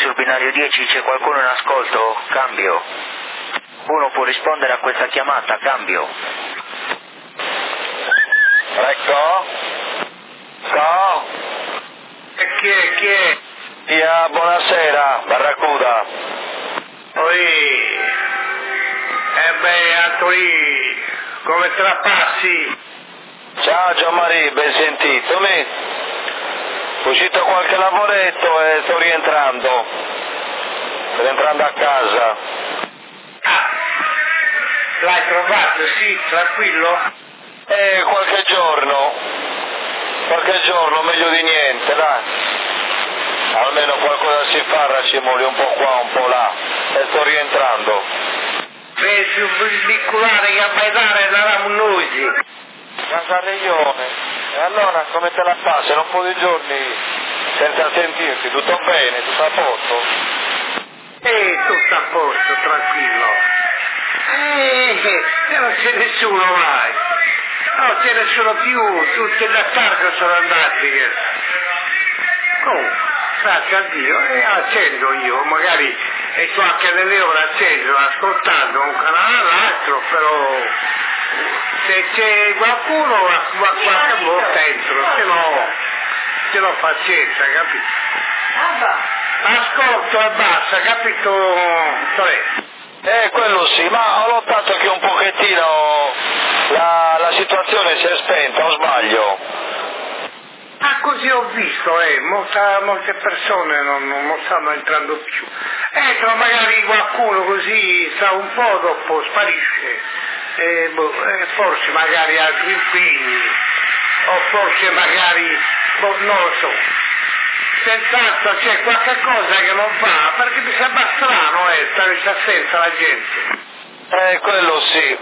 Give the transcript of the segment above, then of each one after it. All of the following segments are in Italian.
sul binario 10 c'è qualcuno in ascolto? Cambio. Uno può rispondere a questa chiamata? Cambio. Ecco? No? E chi è? Via, buonasera, Barracuda. Oi. Antonì, come te la passi? Ciao Gianmaria, ben sentito. È uscito qualche lavoretto e sto rientrando. Sto rientrando a casa. Ah, l'hai trovato, sì, tranquillo? Qualche giorno, meglio di niente, dai. Almeno qualcosa si fa, racimoli un po' qua, un po' là, e sto rientrando. Vedi un bicolare che a bailare eravamo noi. Casarriglione, e allora come te la passi? Un po' di giorni senza sentirti, tutto bene, tutto a posto? Tutto a posto, tranquillo. E non c'è nessuno mai. Non c'è nessuno più, tutti in attarco sono andati. Comunque, grazie a Dio, accendo io, magari e tu anche delle ore accendo, ascoltando un canale all'altro, però se c'è qualcuno qualche volta entro, se no pazienza, capito? Ascolto e basta, capito? Quello sì, ma ho notato che un pochettino la situazione si è spenta, o sbaglio? Ah, così ho visto, molte persone non stanno entrando più. Entrano magari qualcuno così, sta un po', dopo sparisce. Forse magari altri impegni, o forse magari, non lo so. Senz'altro c'è qualche cosa che non va, perché mi sembra strano stare senza la gente. Quello sì,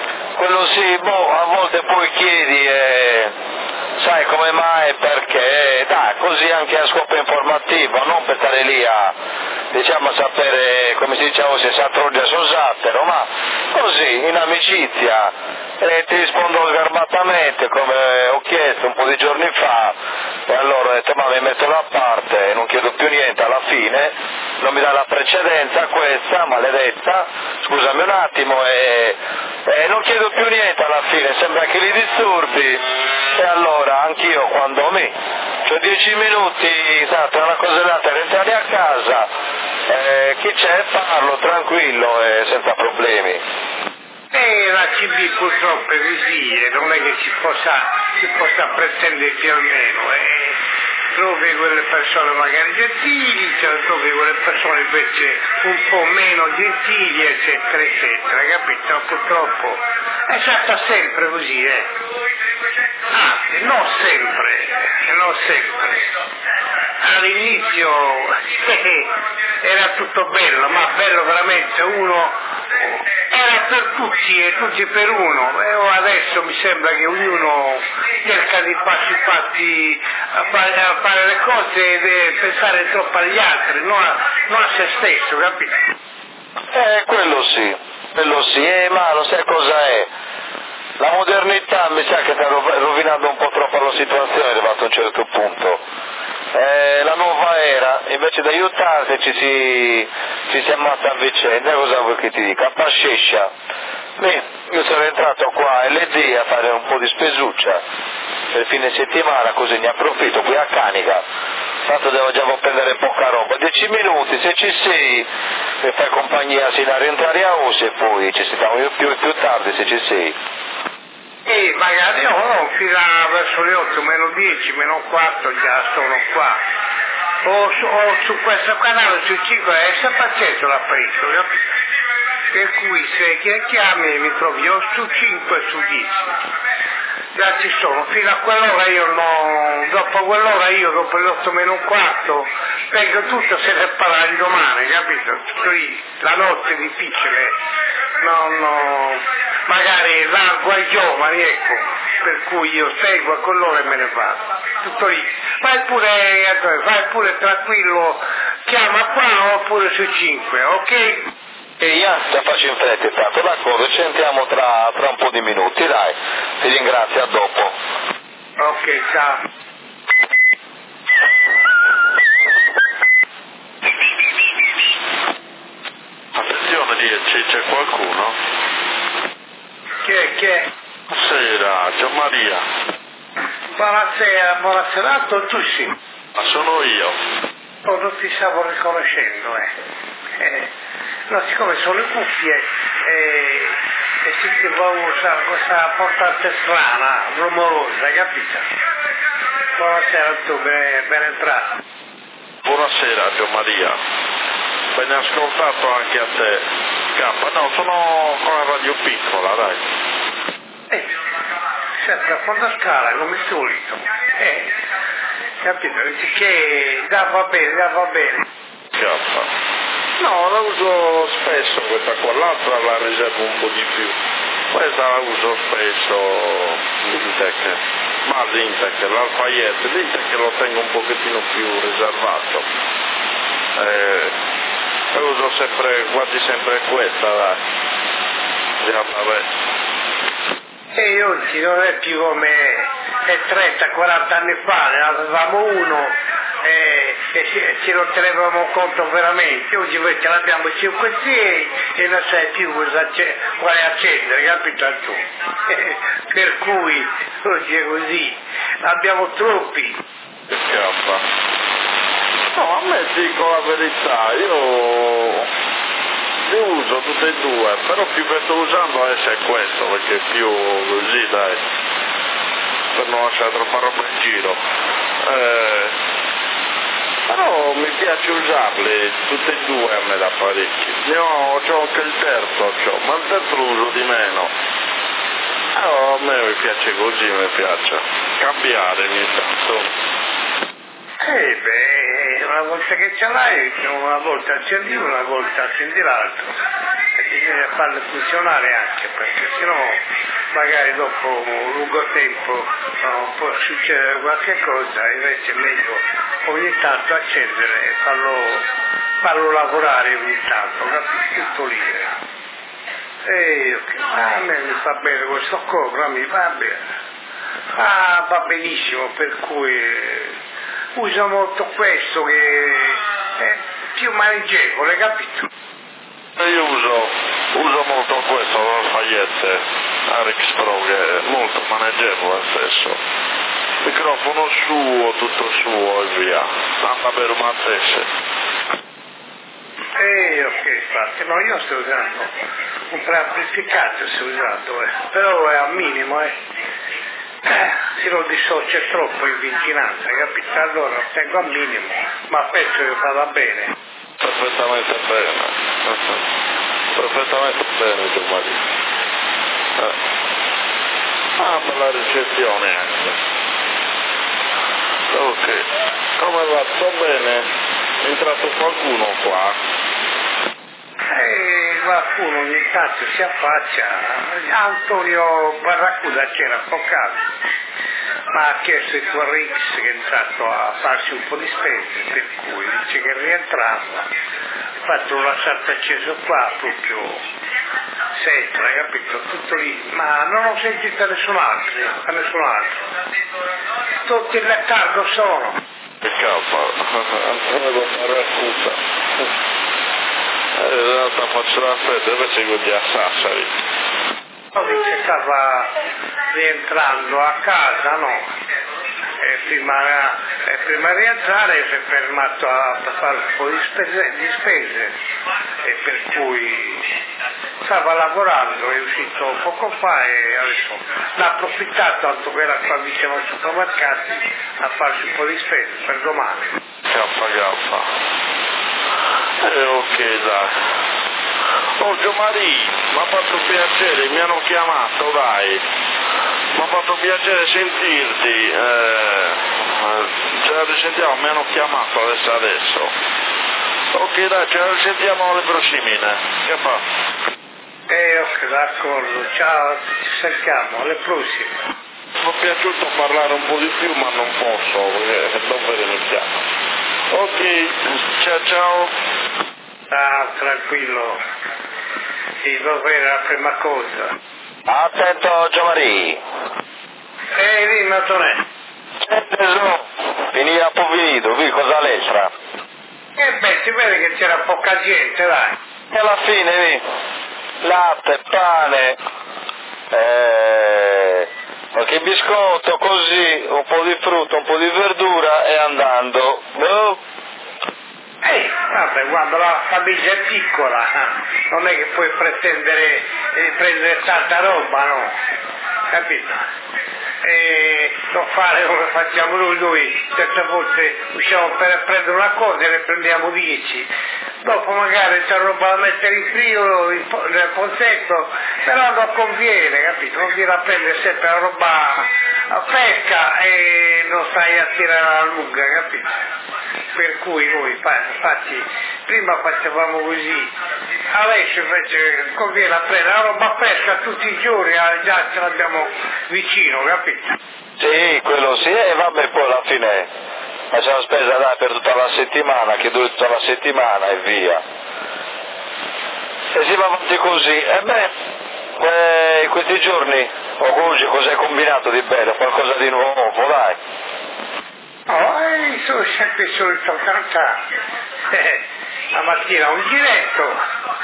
a volte poi chiedi sai come mai, perché, dai, così anche a scopo informativo, non per stare lì a sapere, come si diceva, se s'attroggia sul zattero, ma così, in amicizia, ti rispondo garbatamente, come ho chiesto un po' di giorni fa, e allora ho detto, ma mi metto da parte, non chiedo più niente alla fine, non mi dà la precedenza questa, maledetta, scusami un attimo, e non chiedo più niente alla fine, sembra che li disturbi, e allora anch'io quando c'ho 10 minuti, tra una cosa e l'altra, rientrare a casa, chi c'è parlo tranquillo e senza problemi. La CB purtroppo è così, non è che si possa pretendere più o meno, trovi quelle persone magari gentili, trovi quelle persone invece un po' meno gentili, eccetera, eccetera, capito? Purtroppo è stata sempre così, Anzi, non sempre. All'inizio era tutto bello, ma bello veramente, uno era per tutti e tutti per uno, e adesso mi sembra che ognuno cerca di farsi fatti a fare le cose e pensare troppo agli altri, non a se stesso, capito? Quello sì, ma lo sai cosa è? La modernità mi sa che sta rovinando un po' troppo la situazione, è arrivato a un certo punto. La nuova era, invece di aiutarsi ci si ammazza a vicenda, cosa vuoi che ti dica? A pascescia. Io sono entrato qua LD a fare un po' di spesuccia per fine settimana, così ne approfitto qui a Canica, tanto devo prendere poca roba, 10 minuti, se ci sei, mi fai compagnia sino a rientrare a Osi e poi ci sentiamo più tardi se ci sei. Magari fino a verso le 8, meno 10, meno 4 già sono qua. O su questo canale, su 5, è sempre acceso l'ha preso, capito? Per cui se chiami mi trovi o su 5 o su 10. Già ci sono, fino a quell'ora dopo le 8 meno un quarto, vengo tutto se ne parla di domani, capito? Tutto lì, la notte è difficile, magari largo ai giovani, ecco, per cui io seguo con loro e me ne vado, tutto lì. Vai pure tranquillo, chiama qua oppure su 5, ok? Già faccio in fretta tanto, d'accordo, ci sentiamo tra un po' di minuti, dai, ti ringrazio, a dopo. Ok, ciao. Sì, c'è qualcuno? Chi è? Buonasera, Gianmaria. Buonasera, tu sì. Ma sono io. Oh, non ti stavo riconoscendo, No, siccome sono le cuffie e sentivo questa portante strana, rumorosa, capito? Buonasera a tu, ben entrato. Buonasera, Gianmaria. Ben ascoltato anche a te. No, sono con la radio piccola, dai. Sempre a fondo scala, come al solito. Capito? Che va bene. Cazzo. No, la uso spesso questa qua, l'altra la riservo un po' di più. Questa la uso spesso, l'Intec, ma l'Intec, l'Alfaiete, l'Intec lo tengo un pochettino più riservato. Uso quasi sempre questa, dai. Già, vabbè. E oggi non è più come 30-40 anni fa, ne avevamo uno e ce lo tenevamo conto veramente. Oggi invece l'abbiamo 5-6 e non sai più quale accendere, capito tu? Per cui oggi è così, abbiamo troppi. Che scappa. No, a me dico la verità, io li uso tutte e due, però più che sto usando adesso è questo, perché è più così, dai, per non lasciare troppa roba in giro. Però mi piace usarli tutte e due a me da parecchio. C'ho anche il terzo, ma il terzo lo uso di meno. A me mi piace così, mi piace cambiare ogni tanto. Una volta che ce l'hai, una volta accendi uno, una volta accendi l'altro. E bisogna farlo funzionare anche, perché sennò magari dopo un lungo tempo può succedere qualche cosa, invece è meglio ogni tanto accendere e farlo lavorare ogni tanto, capisci? Tutto lì. A me mi fa bene questo cobra, mi va bene. Va benissimo, per cui uso molto questo che è più maneggevole, capito? Io uso molto questo, l'Alfaiete Arix Pro, che è molto maneggevole stesso. Microfono suo, tutto suo e via. Sta per una tese. Ok, infatti, no, io sto usando un preamplificato, però è al minimo, se lo dissocia troppo in vicinanza, capito? Allora lo tengo al minimo, ma penso che vada bene. Perfettamente bene, Gianmaria. Per la ricezione anche. Ok, come va? Sto bene? È entrato qualcuno qua? Qualcuno ogni tanto si affaccia. Antonio Barracuda c'era pocato, ma ha chiesto il tuo Rix che è entrato a farsi un po' di spese, per cui dice che è rientrato. Infatti l'ho lasciato acceso qua proprio sempre, hai capito? Tutto lì, ma non ho sentito nessun altro. Tutti in letargo sono. Che cavolo, Antonio Barracuda. In realtà faccio la fredda, invece quelli a Sassari. Dice che stava rientrando a casa, no? E prima di rientrare si è fermato a fare un po' di spese e per cui stava lavorando, è uscito poco fa e adesso l'ha approfittato, tanto che era qua vicino al supermercato, a farsi un po' di spese per domani. Gaffa. Ok, dai. Oh, Gianmaria, mi ha fatto piacere, mi hanno chiamato, dai. Mi ha fatto piacere sentirti. Ce la risentiamo, mi hanno chiamato adesso. Ok, dai, ce la risentiamo alle prossime. Che fa? Ok, d'accordo. Ciao, ci sentiamo, alle prossime. Mi è piaciuto parlare un po' di più, ma non posso, perché non vedo mi chiama. Ok, ciao. Tranquillo. Sì, va bene, la prima cosa. Attento, Gianmaria. Dimmi, Antonello. Finì un po' finito, qui cosa l'estra? Si vede che c'era poca gente, dai. E alla fine, latte, pane, qualche biscotto, così, un po' di frutta, un po' di verdura e andando. Vabbè, quando la famiglia è piccola, non è che puoi pretendere di prendere tanta roba, no? Capito? Non fare come facciamo noi certe volte usciamo per prendere una cosa e ne prendiamo 10, dopo magari c'è roba da mettere in frigo nel pozzetto, però non conviene, capito? Conviene a prendere sempre la roba fresca e non stai a tirare alla lunga, capito? Per cui noi infatti prima facevamo così, adesso invece conviene a prendere la roba fresca tutti i giorni, già ce l'abbiamo vicino, capito? Sì, quello sì, e vabbè, poi alla fine facciamo spesa dai per tutta la settimana, che dura tutta la settimana e via. E si va avanti così. E questi giorni, oggi cos'hai combinato di bello? Qualcosa di nuovo, dai? Sono sempre il solito la mattina un giretto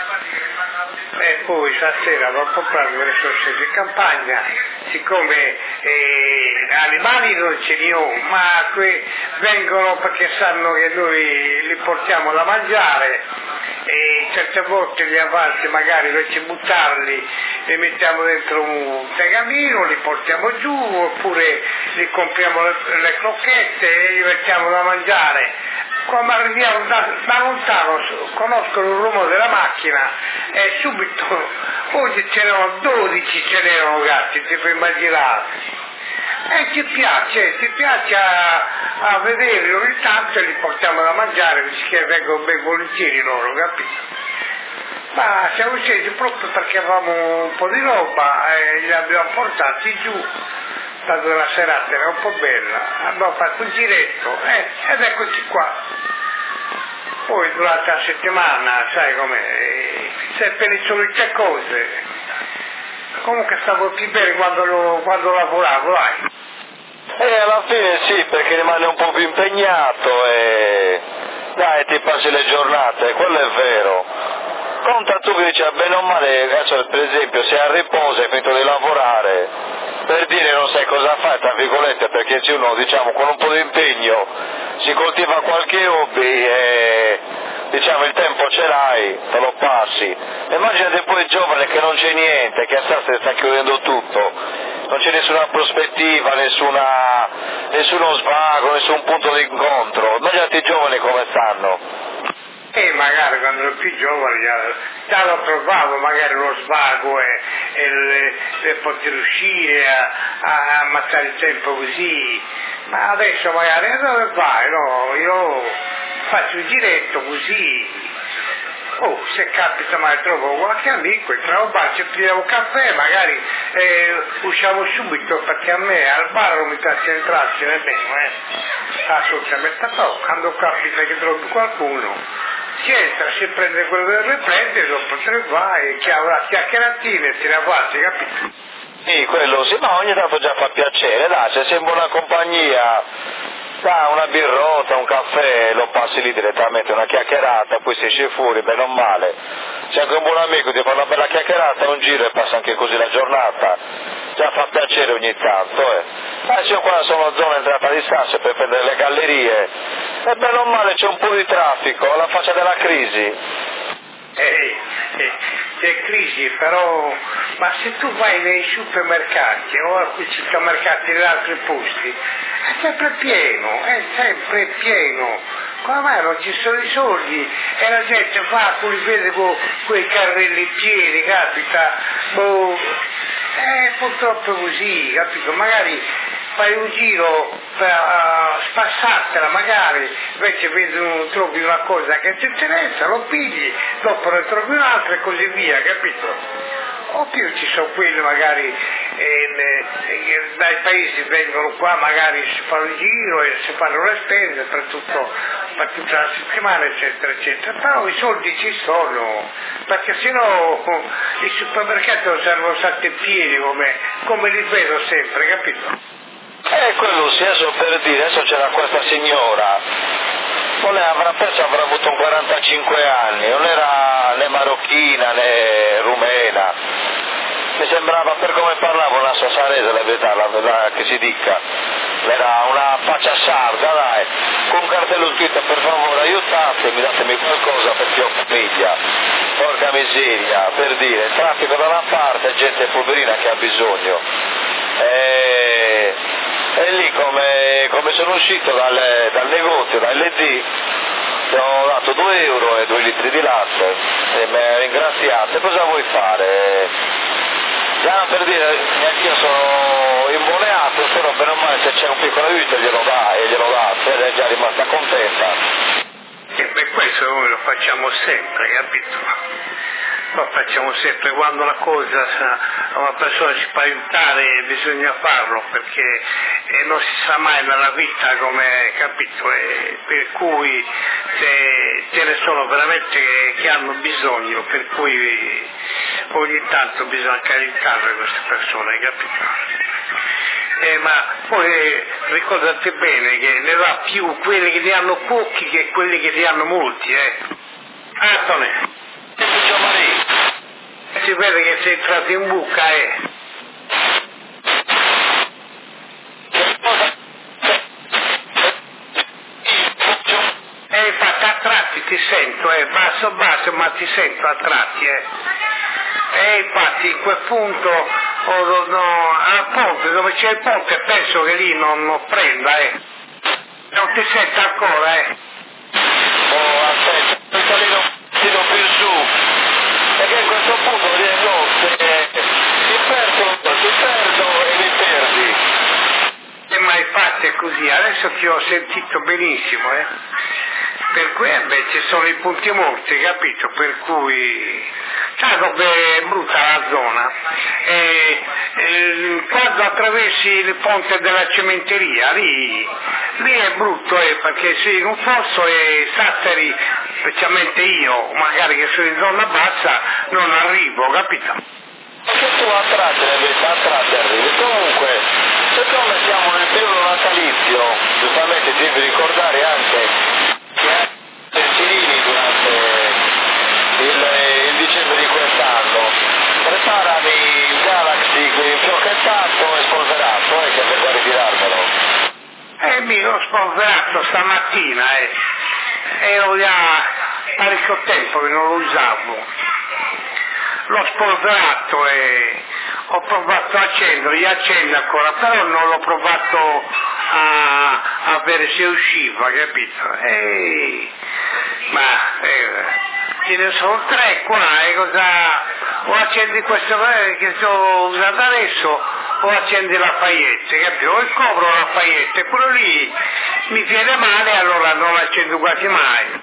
e poi stasera vado a comprare le risorse di campagna, siccome animali non ce li ho, ma vengono perché sanno che noi li portiamo da mangiare e certe volte gli avanzi magari invece di buttarli li mettiamo dentro un tegamino, li portiamo giù oppure li compriamo le crocchette e li mettiamo da mangiare. Quando arriviamo da lontano conoscono il rumore della macchina e subito oggi c'erano 12 gatti, ti puoi immaginare. E ci piace a vederli ogni tanto e li portiamo da mangiare, perché vengono ben volentieri loro, capito? Ma siamo scesi proprio perché avevamo un po' di roba e li abbiamo portati giù. È stata una serata, era un po' bella, abbiamo fatto un giretto ed eccoci qua. Poi durante la settimana, sai com'è, sempre le solite cose. Comunque stavo più bene quando lavoravo, dai. Alla fine sì, perché rimane un po' più impegnato e dai, ti passi le giornate, quello è vero. Conta tu che dici, bene o male, adesso, per esempio, se a riposo hai finito di lavorare, per dire non sai cosa fare, tra virgolette, perché se uno, diciamo, con un po' di impegno si coltiva qualche hobby e, diciamo, il tempo ce l'hai, te lo passi. Immaginate poi il giovane che non c'è niente, che sta chiudendo tutto, non c'è nessuna prospettiva, nessuno svago, nessun punto di incontro. Immaginate i giovani come stanno. E magari quando ero più giovane già lo trovavo magari uno svago e poter uscire a ammazzare il tempo così, ma adesso magari dove vai? No, io faccio un giretto così, se capita mai trovo qualche amico, entriamo al bar, ci prendiamo un caffè, magari usciamo subito perché a me al bar non mi piace entrarci nemmeno, assolutamente no, quando capita che trovi qualcuno si entra, si prende quello che deve prendere, dopo te ne vai, chiacchieratine, ti ne avanti, capito? Sì, quello sì, ma ogni tanto già fa piacere, dai, se sei in buona compagnia, dai, una birrota, un caffè, lo passi lì direttamente, una chiacchierata, poi si esce fuori, bene o male. Se anche un buon amico ti fa una bella chiacchierata, un giro e passa anche così la giornata, già fa piacere ogni tanto, io qua sono zona entrata di Sasso per prendere le gallerie, e bene o male c'è un po' di traffico, alla faccia della crisi. C'è crisi, però, ma se tu vai nei supermercati o a quei supermercati di altri posti, è sempre pieno, come mai non ci sono i soldi e la gente va, tu li vede con quei carrelli pieni, capita, purtroppo è così, capito, magari fai un giro per spassartela magari, invece trovi una cosa che ti interessa, lo pigli, dopo ne trovi un'altra e così via, capito? O più ci sono quelli magari dai paesi vengono qua, magari si fa un giro e si fanno le spese per tutta la settimana, eccetera, eccetera. Però i soldi ci sono, perché sennò i supermercati non sarebbero stati pieni come li vedo sempre, capito? Quello sì, adesso per dire, adesso c'era questa signora, penso avrà avuto un 45 anni, non era né marocchina né rumena. Mi sembrava, per come parlavo, una sassarese, la verità, la che si dica. Era una faccia sarda, dai, con un cartello scritto: per favore aiutatemi, datemi qualcosa perché ho famiglia. Porca miseria, per dire, traffico da una parte, gente poverina che ha bisogno. E lì come sono uscito dal negozio, dal LD, ti ho dato 2 euro e 2 litri di latte e mi ha ringraziato. Cosa vuoi fare? Già per dire, anch'io sono imboneato, però bene o male se c'è un piccolo aiuto glielo dà ed è già rimasta contenta. E per questo noi lo facciamo sempre, capito? Lo facciamo sempre, quando la cosa, una persona ci può aiutare bisogna farlo, perché non si sa mai nella vita come, capito? E per cui ce ne sono veramente che hanno bisogno, per cui ogni tanto bisogna aiutare queste persone, capito? Ma poi ricordate bene che ne va più quelli che ne hanno pochi che quelli che ne hanno molti, Antone, si vede che sei entrato in buca, infatti a tratti ti sento, basso, ma ti sento a tratti, infatti in quel punto, al ponte, dove c'è il ponte, penso che lì non prenda, non ti sento ancora, aspetta, tiro più su, perché a questo punto ti perdo e mi perdi. Ma infatti è così, adesso ti ho sentito benissimo, per cui ci sono i punti morti, capito? Per cui, sai dove è brutta la zona? Quando attraversi il ponte della cementeria, lì è brutto, perché sei in un fosso e Sassari, specialmente io, magari che sono in zona bassa, non arrivo, capito? Perché tu a tratti arrivi. Comunque, siccome siamo nel periodo natalizio, giustamente ti devi ricordare anche che i civili durante il dicembre di quest'anno, preparami il Galaxy infiocchettato e spolverato, che vengo a ritirarmelo. Mi ho spolverato stamattina, ero già parecchio tempo che non lo usavo. L'ho spolverato e ho provato a accendere, accende ancora, però non l'ho provato a vedere se usciva, capito? Ce ne sono 3 qua, o accendi questo che sto usando adesso, o accendi la Lafayette, capito? O copro la Lafayette, quello lì mi viene male, allora non lo accendo quasi mai.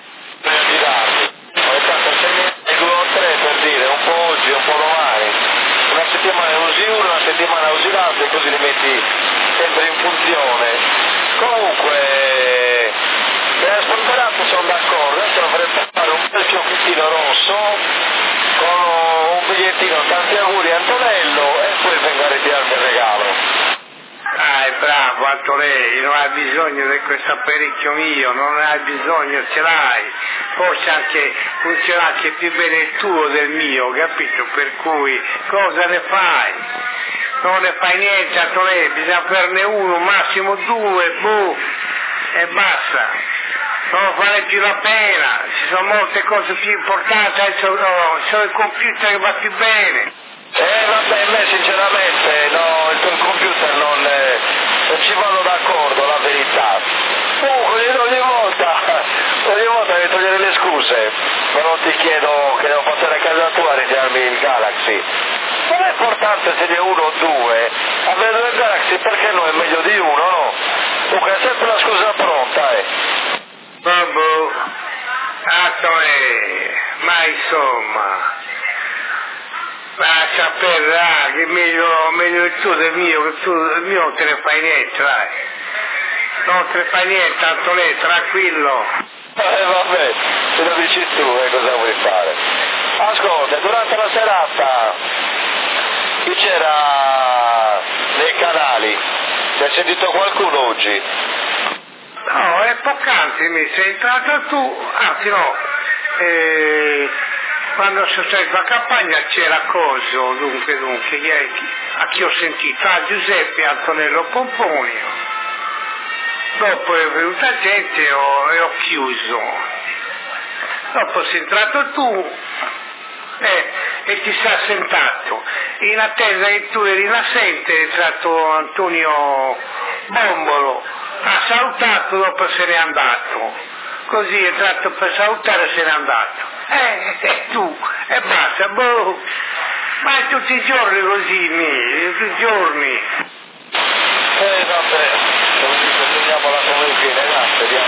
Per dire, un po' oggi, un po' domani, una settimana usi uno, una settimana usi l'altro e così li metti sempre in funzione. Comunque, per spolverato sono d'accordo, adesso dovrei fare un bel fiocchettino rosso con un bigliettino, tanti auguri Antonello, e poi vengo a ritirarmi il regalo. Bravo Antonello, non hai bisogno di questo apparecchio mio, non hai bisogno, ce l'hai, forse funziona anche più bene il tuo del mio, capito? Per cui cosa ne fai? Non ne fai niente Antonello, bisogna averne uno, massimo 2, e basta, non vale più la pena, ci sono molte cose più importanti, adesso sono il computer che va più bene. Vabbè, a me sinceramente no, il tuo computer non ci vado d'accordo, la verità. Comunque ogni volta devi togliere le scuse, ma non ti chiedo che devo passare a casa tua a ritirarmi il Galaxy. Non è importante se ne è 1 o 2, avere 2 Galaxy perché no è meglio di uno, no? Comunque è sempre la scusa pronta, Babbo, ma insomma, lascia perdere, che meglio il tuo del mio, che tu del mio non te ne fai niente, dai. Non te ne fai niente, Antonello, tranquillo. Vabbè, se lo dici tu, cosa vuoi fare? Ascolta, durante la serata chi c'era nei canali? Ti hai sentito qualcuno oggi? No, è poc'anzi mi sei entrato tu, anzi no, quando sono stato a campagna c'era Coso, dunque, a chi ho sentito? Giuseppe Antonello Pomponio. Dopo è venuta gente e ho chiuso. Dopo sei entrato tu e ti sei assentato. In attesa che tu eri assente è entrato Antonio Bombolo, ha salutato, dopo se n'è andato. Così è entrato per salutare e se n'è andato. Tu, e basta, boh. Ma è tutti i giorni così, tutti i giorni. Vabbè, vediamo la come viene, vediamo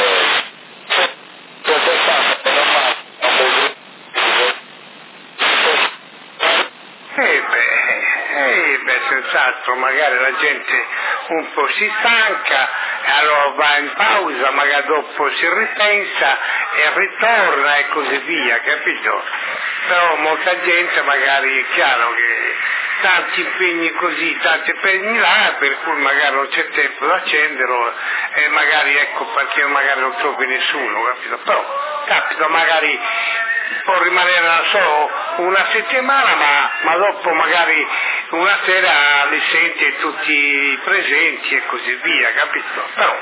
senz'altro, magari la gente un po' si stanca, allora va in pausa, magari dopo si ripensa e ritorna e così via, capito? Però molta gente magari è chiaro che tanti impegni così, tanti impegni là, per cui magari non c'è tempo da accenderlo e magari ecco perché magari non trovi nessuno, capito? Però capito, magari può rimanere solo una settimana, ma dopo magari una sera li senti tutti presenti e così via, capito? Però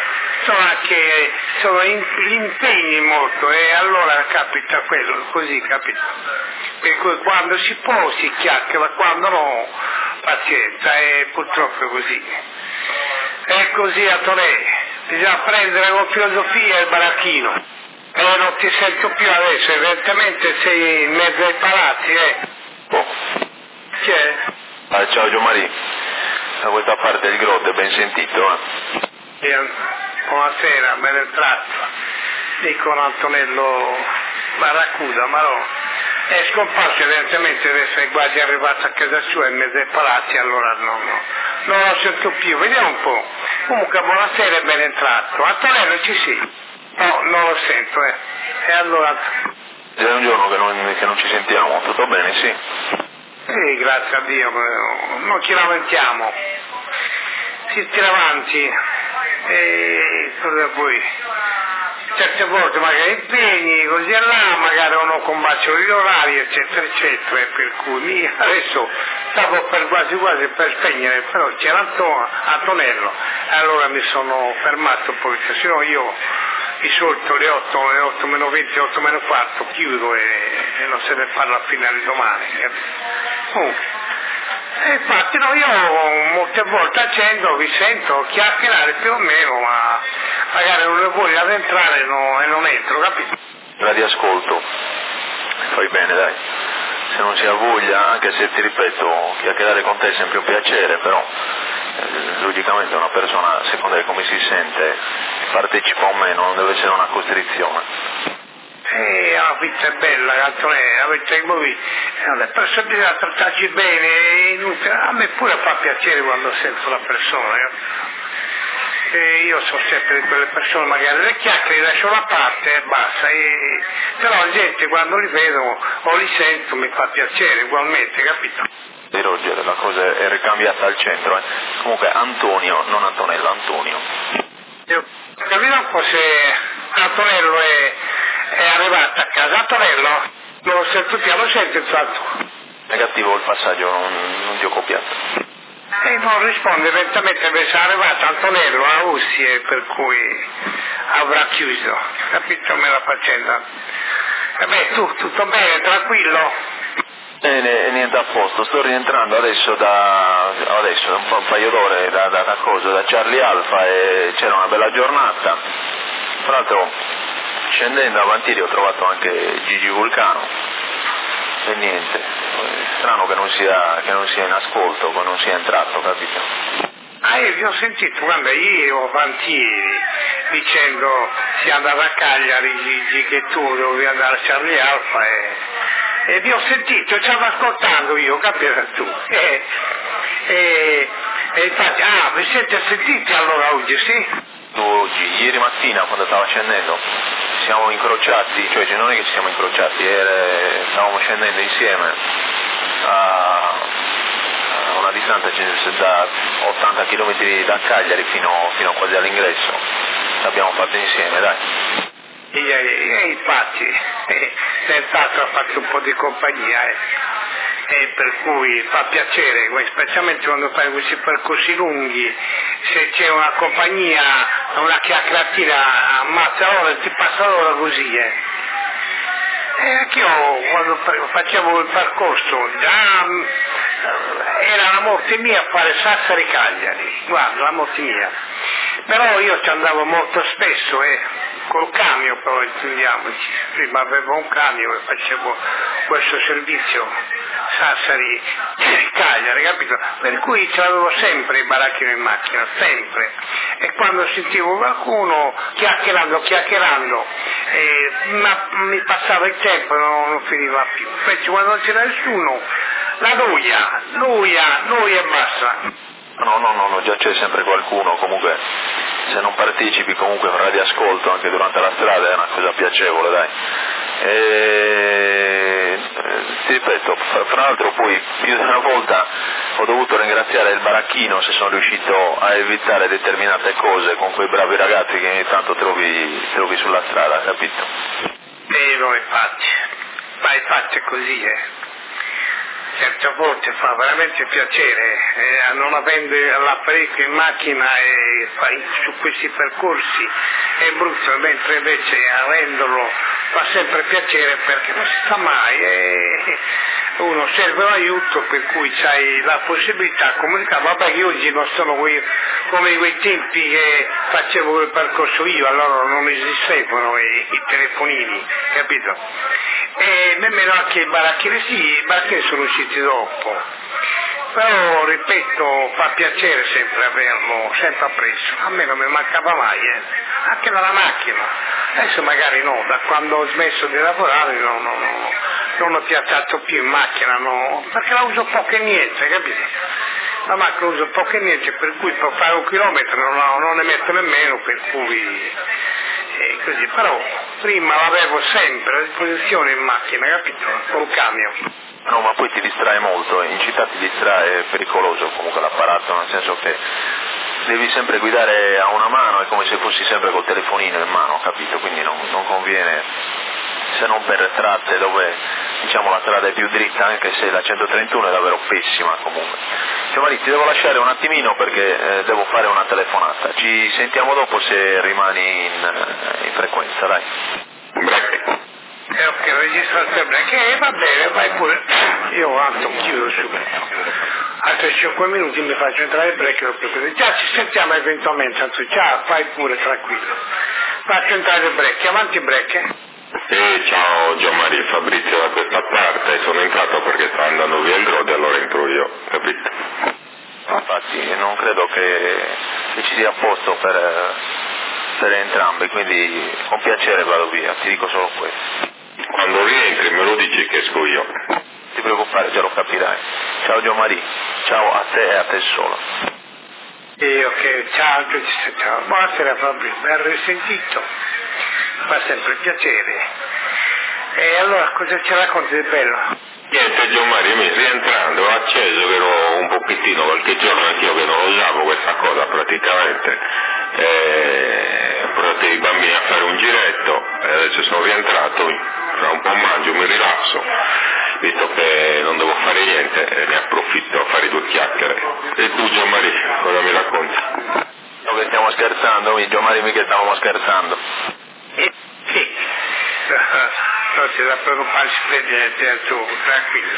sono impegni molto e allora capita quello, così, capito? Per cui quando si può si chiacchiera, quando no, pazienza, e purtroppo è così. È così, Antonello, bisogna prendere con filosofia il baracchino. Non ti sento più adesso, evidentemente sei in mezzo ai palazzi, Chi è? Ciao Gianmaria, da questa parte del Grotto, ben sentito, Buonasera, ben entrato. Dicono Antonello Barracuda, ma no. È scomparso evidentemente, adesso è quasi arrivato a casa sua in mezzo ai palazzi, allora non lo sento più, vediamo un po'. Comunque buonasera e ben entrato. Antonello ci sei? No, non lo sento, E allora... È un giorno che non ci sentiamo, tutto bene, sì? Sì, grazie a Dio, non ci lamentiamo. Si tira avanti e cosa vuoi? Certe volte magari impegni, così e là, magari uno combatte gli orari, eccetera, eccetera, e per cui adesso stavo quasi per spegnere, però c'era Antonello, e allora mi sono fermato poi, perché sennò io di solito le 8 meno 20, 8 meno 4 chiudo e non se ne parla fino a domani. Comunque, infatti no, io molte volte accendo, vi sento chiacchierare più o meno, ma magari non ho voglia di entrare e non entro, capito? La riascolto, fai bene dai, se non si ha voglia, anche se ti ripeto, chiacchierare con te è sempre un piacere, però logicamente una persona, secondo me come si sente, partecipa o meno, non deve essere una costrizione. La vita è bella, Antonello, la vita è così, le persone bisogna trattarci bene, a me pure fa piacere quando sento la persona, io sono sempre di quelle persone, magari le chiacchiere le lascio da parte e basta, però la gente quando li vedo o li sento mi fa piacere ugualmente, capito? Di Roger, la cosa è ricambiata al centro, Comunque Antonio, non Antonello, Antonio. Io capito un po' se Antonello è arrivato a casa. Antonello, lo sento più, lo sento intanto. Negativo il passaggio, non ti ho copiato. E non risponde lentamente, invece è arrivato Antonello a Ussie, per cui avrà chiuso, capito me la faccenda? E beh, tu, tutto bene, tranquillo? Niente a posto, sto rientrando adesso un paio d'ore da Charlie Alfa e c'era una bella giornata. Tra l'altro scendendo avanti lì ho trovato anche Gigi Vulcano e niente, strano che non sia in ascolto, che non sia entrato, capito? Io vi ho sentito quando ieri o avanti dicendo si è andato a Cagliari Gigi, che tu dovevi andare a Charlie Alfa e vi ho sentito, ci stavo ascoltando io, capito tu? E infatti, vi siete sentiti allora oggi, sì? Oggi, ieri mattina quando stavo scendendo, siamo incrociati, cioè non è che ci siamo incrociati, stavamo scendendo insieme a una distanza da 80 km da Cagliari fino quasi all'ingresso, l'abbiamo fatto insieme, dai. E infatti, senz'altro ha fatto un po' di compagnia, e per cui fa piacere, specialmente quando fai questi percorsi lunghi, se c'è una compagnia, una chiacchieratina, ammazza l'ora e ti passa l'ora così, E anch'io quando facevo il percorso, già era la morte mia fare Sassari-Cagliari, guarda, la morte mia. Però io ci andavo molto spesso, col camion, però intendiamoci, prima avevo un camion e facevo questo servizio Sassari-Cagliari, capito? Per cui ce l'avevo sempre il baracchino in macchina, sempre. E quando sentivo qualcuno chiacchierando, mi passava il tempo, non finiva più. Invece quando non c'era nessuno, la noia e basta. No, già c'è sempre qualcuno, comunque se non partecipi comunque farà di ascolto anche durante la strada, è una cosa piacevole, dai. Ti ripeto, fra l'altro poi più di una volta ho dovuto ringraziare il baracchino se sono riuscito a evitare determinate cose con quei bravi ragazzi che ogni tanto trovi sulla strada, capito? No, infatti, ma infatti è così, Certe volte fa veramente piacere, non avendo l'apparecchio in macchina e su questi percorsi è brutto, mentre invece avendolo fa sempre piacere perché non si sa mai, uno serve un aiuto per cui c'hai la possibilità di comunicare. Vabbè che oggi non sono come quei tempi che facevo quel percorso io, allora non esistevano i telefonini, capito? E nemmeno anche i baracchini, sì, i baracchini sono usciti dopo, però ripeto, fa piacere sempre averlo, sempre appresso, a me non mi mancava mai, anche dalla macchina, adesso magari no, da quando ho smesso di lavorare non ho piazzato più in macchina, no, perché la uso poco e niente, capito? La macchina uso poco e niente, per cui per fare un chilometro non ne metto nemmeno, per cui... così, però prima l'avevo sempre a disposizione in macchina, capito? Col camion. No, ma poi ti distrae molto, in città ti distrae, è pericoloso comunque l'apparato, nel senso che devi sempre guidare a una mano, è come se fossi sempre col telefonino in mano, capito? Quindi non conviene, se non per tratte dove diciamo la strada è più dritta, anche se la 131 è davvero pessima comunque. Giovanni, ti devo lasciare un attimino perché devo fare una telefonata, ci sentiamo dopo se rimani in frequenza, dai. Break. Ok, registrazione break, va bene, vai pure, io tanto chiudo subito, altri 5 minuti mi faccio entrare il break, già ci sentiamo eventualmente, anzi già fai pure tranquillo, faccio entrare il break, avanti break. Ciao Gianmaria, Fabrizio da questa parte, sono entrato perché sta andando via il Drode, allora entro io, capito? Infatti non credo che ci sia posto per entrambi, quindi con piacere vado via, ti dico solo questo. Quando rientri me lo dici che esco io. Non ti preoccupare, già lo capirai. Ciao Gianmaria, ciao a te e a te solo. Ok, ciao, ciao, buonasera Fabrizio, ben risentito, fa sempre piacere. E allora cosa ci racconti di bello? Niente Gianmaria, mi rientrando, ho acceso che ero un pochettino qualche giorno anch'io che non lo usavo questa cosa praticamente, portate i bambini a fare un giretto e adesso sono rientrato, tra un po' mangio, mi rilasso, visto che non devo fare niente e ne approfitto a fare 2 chiacchiere. E tu Gianmaria, cosa mi racconti? No, che stiamo scherzando, Gianmaria, mica stavamo scherzando. Sì. Non c'è da preoccuparsi per tu, tranquillo.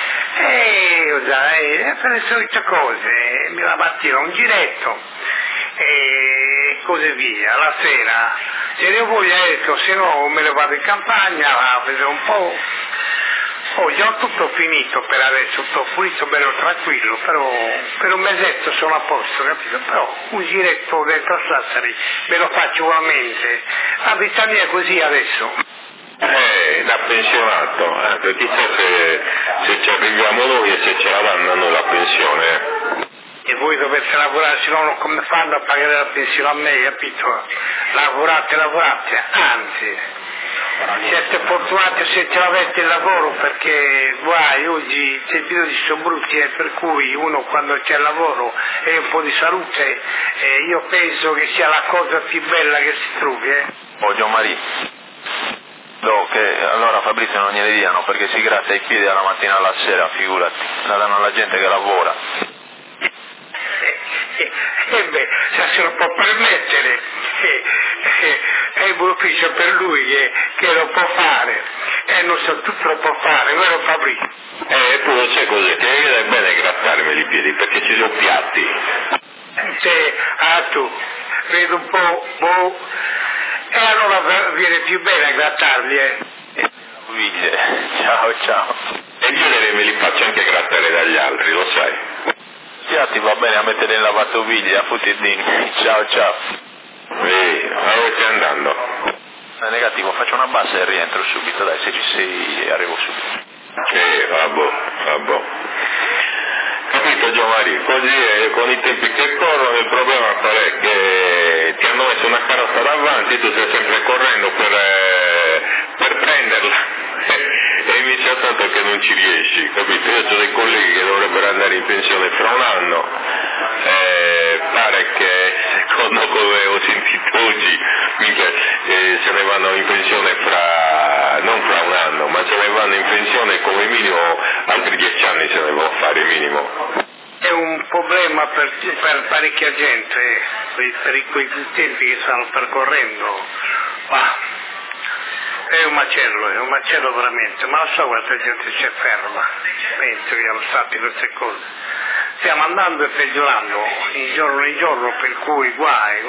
Per le solite cose, la mattina un giretto e così via, la sera, se ne voglia esco, se no me ne vado in campagna a vedere un po'. Oggi ho tutto finito per adesso, tutto pulito, bello tranquillo, però per un mesetto sono a posto, capito? Però un giretto dentro Sassari me lo faccio ugualmente, la vita mia è così adesso. Da pensionato, chissà se ci arriviamo noi e se ce la danno noi la pensione. E voi dovete lavorare, se no come fanno a pagare la pensione a me, capito? Lavorate, anzi, siete fortunati se ce l'avete il lavoro, perché guai, oggi i tempi sono brutti, per cui uno quando c'è il lavoro e un po' di salute, io penso che sia la cosa più bella che si trovi. Oh Gianmaria. Che allora Fabrizio non gliene diano perché si grazia i piedi dalla mattina alla sera, figurati, la danno alla gente che lavora. Se se lo può permettere, è un ufficio per lui che lo può fare, e non so, tutto lo può fare, vero Fabrizio? Tu lo sai cos'è, che è bene grattarmi i piedi perché ci sono piatti. Tu, vedo un po', e allora viene più bene a grattarli, Ciao. E in genere me li faccio anche grattare dagli altri, lo sai. Ti va bene a mettere in lavastoviglie, a futtidini. Ciao. Dove stai andando? Negativo, faccio una bassa e rientro subito, dai, se ci sei arrivo subito. Vabbè. Capito Giovanni, così è, con i tempi che corrono il problema qual è? Che ti hanno messo una carrozza davanti, tu stai sempre correndo per prenderla e inizia tanto che non ci riesci, capito? Io ho dei colleghi che dovrebbero andare in pensione fra un anno, pare che secondo come ho sentito oggi se ne vanno in pensione non fra un anno, ma se ne vanno in pensione come minimo altri 10 anni se ne devono fare minimo. È un problema per parecchia gente, per quei tempi che stanno percorrendo, è un macello veramente, ma non so quanta gente si ferma, mentre allo stato di queste cose. Stiamo andando e peggiorando, di giorno in giorno, per cui guai.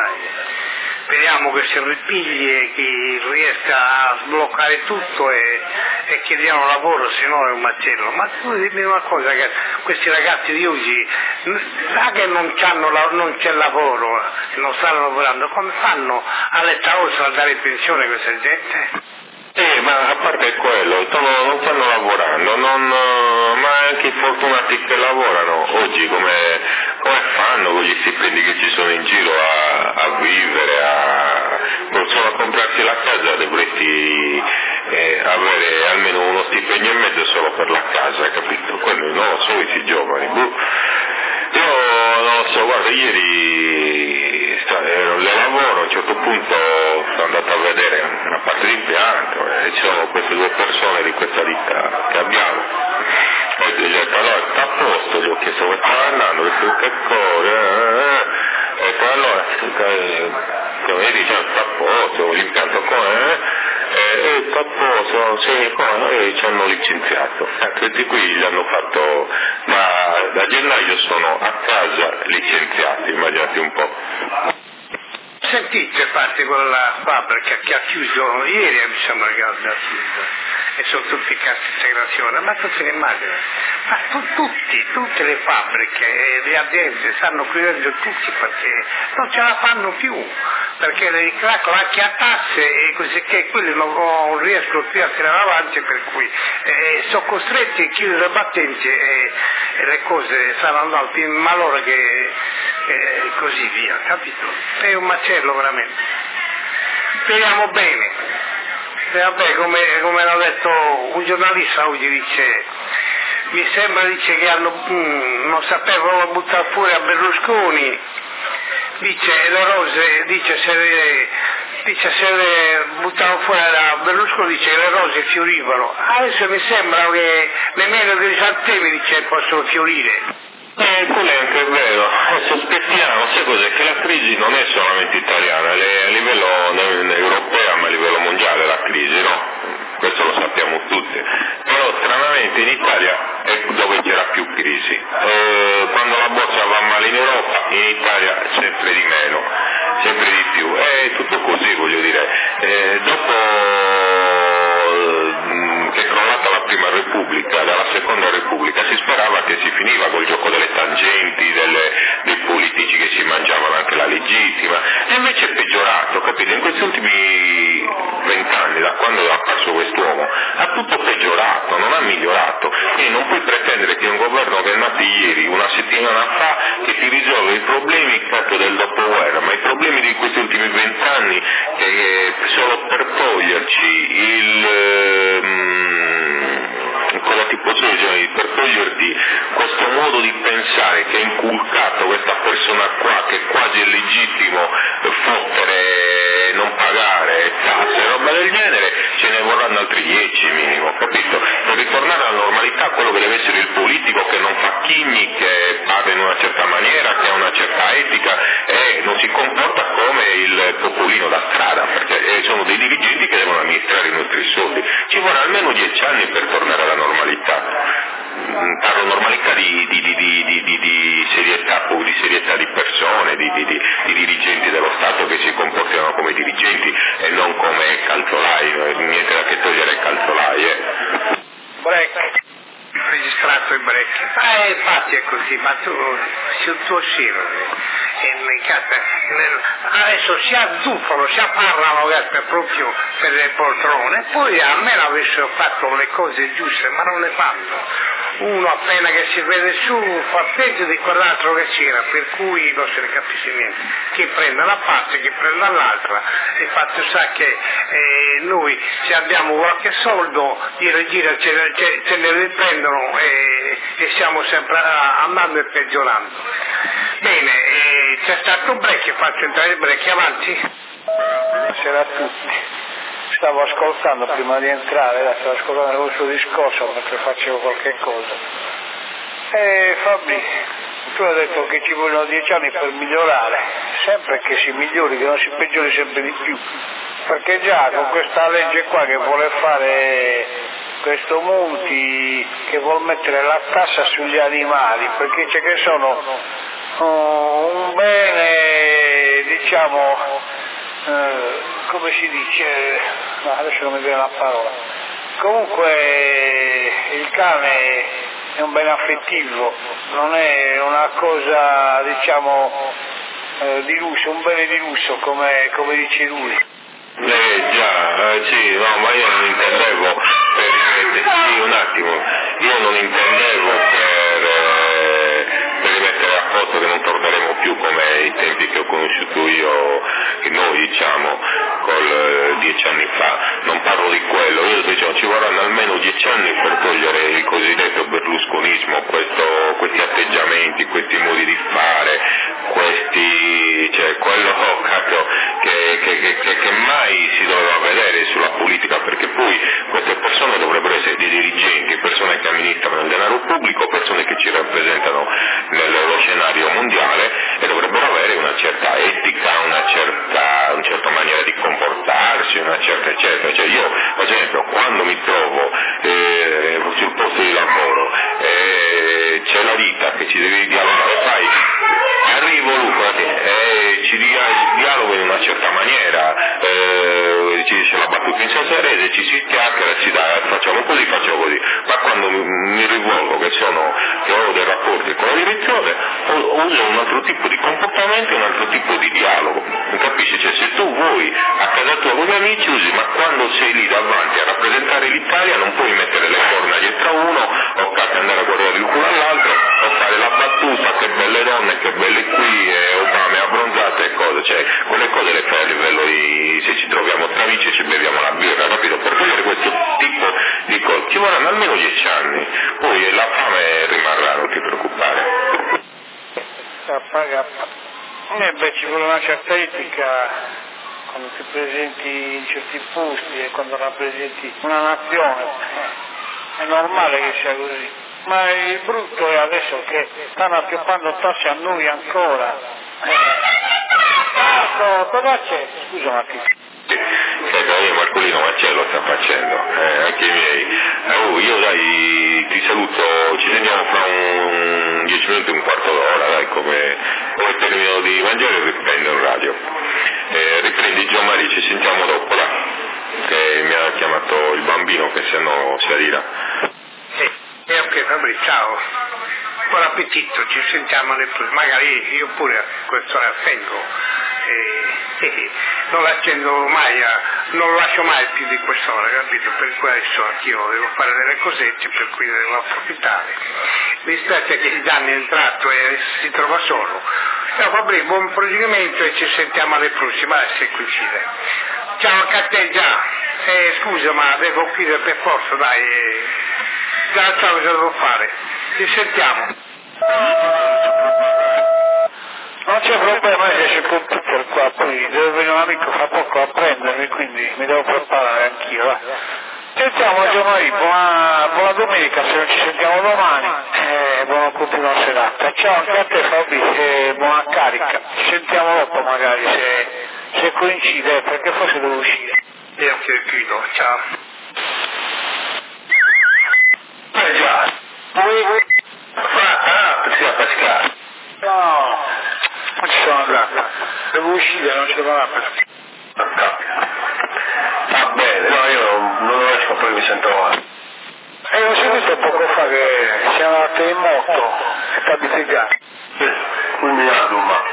Speriamo che si ripigli e che riesca a sbloccare tutto e che diano lavoro, se no è un macello. Ma tu dimmi una cosa, che questi ragazzi di oggi, sa che non c'è lavoro, non stanno lavorando, come fanno all'età a dare pensione a questa gente? Ma a parte quello, non stanno lavorando, ma anche i fortunati che lavorano oggi come fanno con gli stipendi che ci sono in giro a vivere, solo a comprarsi la casa dovresti avere almeno uno stipendio e mezzo solo per la casa, capito? Quello non lo so, questi giovani. Io non lo so, guarda, ieri le lavoro, a un certo punto sono andato a vedere una parte d'impianto e ci sono queste due persone di questa ditta che abbiamo. Ho detto allora sta a posto, gli ho chiesto dove stava andando, ho detto che cosa, e poi allora come dice sta a posto, l'impianto com'è? Sta a posto, sì, come? Ci hanno licenziato. Questi qui gli hanno fatto, ma da gennaio sono a casa licenziati, immaginate un po'. Sentite, parte quella fabbrica che ha chiuso ieri, mi sembra che ha chiuso, e sono tutti cassa integrazione, ma tu te ne immagini? Ma tutte le fabbriche e le aziende stanno chiudendo tutti perché non ce la fanno più, perché le calcolano anche a tasse e così che quelli non riescono più a tirare avanti, per cui sono costretti a chiudere le battenti e le cose stanno andando in malore che così via, capito? È un macello veramente. Speriamo bene. Vabbè, come l'ha detto un giornalista oggi, mi sembra che non sapevano buttare fuori a Berlusconi, dice le rose, se le buttavano fuori a Berlusconi, dice le rose fiorivano. Adesso mi sembra che nemmeno dei chrysantemumi possono fiorire. Quello è anche vero, sospettiamo, sai cos'è? Che la crisi non è solamente italiana, è a livello europeo ma a livello mondiale la crisi, no? Questo lo sappiamo tutti, però stranamente in Italia è dove c'era più crisi, quando la borsa va male in Europa, in Italia sempre di meno, sempre di più, è tutto così, voglio dire, dopo che è crollata la prima Repubblica, dalla seconda Repubblica si sperava che si finiva col gioco delle tangenti, dei politici che si mangiavano anche la legittima, e invece è peggiorato, capite? In questi ultimi 20 anni, da quando è apparso quest'uomo, ha tutto peggiorato, non ha migliorato, quindi non puoi pretendere che un governo che è nato ieri, una settimana fa, che ti risolve i problemi del dopoguerra, ma i problemi di questi ultimi 20 anni, solo per toglierci cosa ti posso dire, per toglierti questo modo di pensare che ha inculcato questa persona qua, che quasi è legittimo fottere, non pagare tasse, roba del genere, ce 10 minimo, capito? Per ritornare alla normalità quello che deve essere il politico che non fa chimmi, che parla in una certa maniera, che ha una certa etica e non si comporta come il popolino da strada, perché sono dei dirigenti che devono amministrare i nostri soldi. Ci vorrà almeno 10 anni per tornare alla normalità. Parlo normalità di serietà, di serietà di persone, di dirigenti dello Stato che si comportano come dirigenti e non come calzolai, niente da che togliere ai calzolai. Break. Registrato il break. Infatti è così, ma tu sul tuo sito adesso si azzuffano, si parlano proprio per le poltrone, poi almeno avessero fatto le cose giuste, ma non le fanno. Uno appena che si vede su fa peggio di quell'altro che c'era, per cui non se ne capisce niente. Chi prende una parte, chi prende l'altra. Il fatto sa che noi se abbiamo qualche soldo, gira ce ne riprendono e stiamo sempre andando e peggiorando. Bene, c'è stato un break, faccio entrare il break, avanti. Buonasera a tutti. Stavo ascoltando prima di entrare, stavo ascoltando il suo discorso mentre facevo qualche cosa. Fabri, tu hai detto che ci vogliono 10 anni per migliorare, sempre che si migliori, che non si peggiori sempre di più. Perché già con questa legge qua che vuole fare questo Monti, che vuol mettere la tassa sugli animali, perché c'è che sono un bene, diciamo, come si dice, no, adesso non mi viene la parola, comunque il cane è un bene affettivo, non è una cosa, diciamo, di lusso, un bene di lusso come dice lui. Sì, no, ma io non intendevo sì, un attimo, io non intendevo per rimettere a posto che non torneremo più come i tempi che ho conosciuto io, noi diciamo, 10 anni fa, non parlo di quello, io dicevo ci vorranno almeno 10 anni per togliere il cosiddetto berlusconismo, questi atteggiamenti, questi modi di fare, quello che mai si doveva vedere sulla politica, perché poi queste persone dovrebbero essere dei dirigenti, persone che amministrano il denaro pubblico, persone che ci rappresentano nello scenario mondiale e dovrebbero avere una certa etica, una certa maniera di comportarsi, una certa eccetera. Cioè io, per esempio, quando mi trovo sul posto di lavoro c'è la vita che ci devi dialogare, fai, arrivo Luca ci dialogo in una certa maniera, ci dice la battuta in saserese, ci si chiacchiera, ci dà, facciamo così, ma quando mi rivolgo che ho dei rapporti con la direzione uso un altro tipo di comportamento, un altro tipo di dialogo, capisci? Cioè se tu vuoi a casa tua con gli amici usi, ma quando sei lì davanti a rappresentare l'Italia non puoi mettere le corna dietro a uno o andare a guardare il culo all'altro o fare la battuta che belle donne, che belle qui e Obama è abbronzate e cose, cioè quelle cose le fai a livello se ci troviamo tra amici e ci beviamo la birra, capito? Per togliere questo tipo di cose ci vorranno almeno 10 anni, poi la fame rimarrà, non ti preoccupare. Ci vuole una certa etica quando ti presenti in certi posti e quando rappresenti una nazione, è normale che sia così, ma il brutto è adesso che stanno appioppando tasse a noi ancora. Cosa c'è? Scusa un attimo. Io Marcolino Marcello sta facendo, anche i miei. Io dai ti saluto, ci sentiamo fra un 10 minuti, un quarto d'ora, dai, come termino di mangiare e riprendo in radio. Riprendi Gianmaria, ci sentiamo dopo là, che mi ha chiamato il bambino che se no si adira. Sì, ok Fabri, ciao. Buon appetito, ci sentiamo magari io pure questo affengo. Non l'accendo mai, non lo lascio mai più di quest'ora, capito? Per questo anch'io devo fare delle cosette per cui devo approfittare. Mi dispiace che il Gianni è entrato e si trova solo. Vabbè, buon proseguimento e ci sentiamo alle prossime, se coincide. Ciao a te già, scusa ma devo chiudere per forza, dai, già ciao cosa devo fare. Ci sentiamo. Non c'è problema, c'è il computer qua, poi deve venire un amico fra poco a prendermi, quindi mi devo preparare anch'io. Sentiamo Giovanni, buona domenica, se non ci sentiamo domani, buona continua serata. Ciao anche a te Fabi, buona carica, ci sentiamo dopo magari se coincide, perché forse devo uscire. Io ti chiudo, ciao. Già, fatta, Pasquale. No, non ci sono andato, devo uscire, non ce la farà per... Va bene, no, io non riesco, poi mi sento male. Ho sentito poco fa che siamo andati in moto e sta litigando. Culminato, ma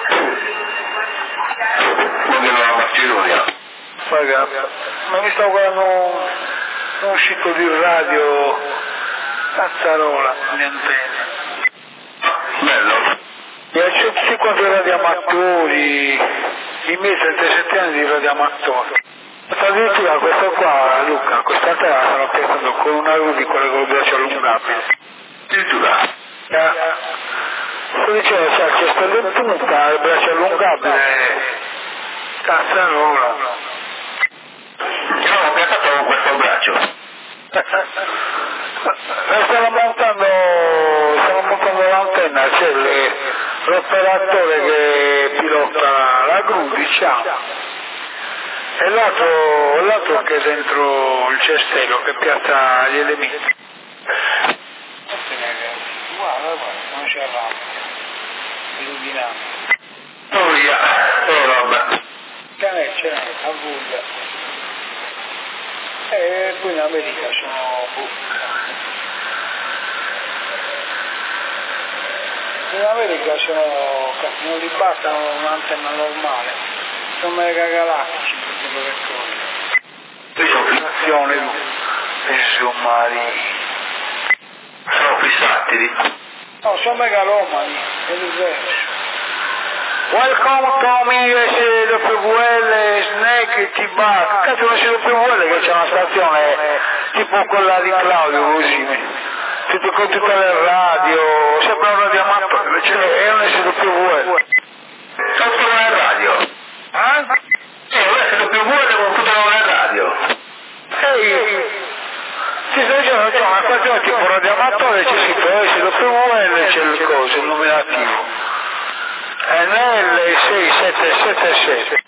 non è una Macedonia. Ma mi sto guardando un sito di radio Cazzarola, in antenne. Bello. E c'è tutti quanti radioamatori, i miei 37 anni di radioamatori. Addirittura questo qua, Luca, questa terra stanno pensando con una di quelle con il braccio allungabile. Addirittura. Sto dicendo, sai, c'è sta in punta, il braccio allungabile, Cazzarola. Ho piazzato con questo braccio. Stiamo montando l'antenna, c'è l'operatore che pilota la gru, diciamo. E l'altro che è dentro il cestello che piazza gli elementi. Guarda, non c'è la illuminante. Oh via, vabbè. C'è a Vulga. E poi in America sono... In America non li bastano un'antenna normale, sono mega galattici tutti quelle cose. Io sono Nazione marini. sono fissati. No, sono megalomani, è diverso. Welcome Tommy SWL Snake T-Bar. Cazzo una SWL che c'è una stazione tipo quella di Claudio così. Tutto con tutte le radio, sembra un radioamatore, è un SWL. Tutto nella radio. Un SWL con tutto nella radio. Ci sto dicendo, c'è una stazione tipo radioamatore, c'è il sito SWL, c'è il coso, il nominativo. NL6777.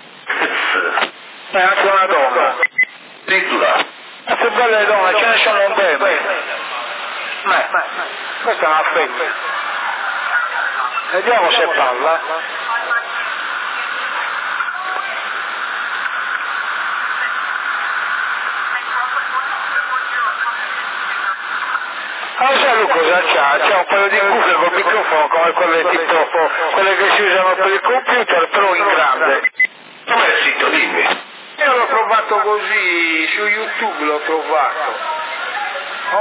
È anche una donna. Addirittura. Ma che belle donne, ce ne sono un bene. Questa è una femmina. Vediamo se parla. Non sai lui cosa c'ha? C'ha un paio di cuffie col microfono come quelle tipo quelle che si usano per il computer, però in grande. Com'è il sito, dimmi? Io l'ho trovato così, su YouTube l'ho trovato. Ho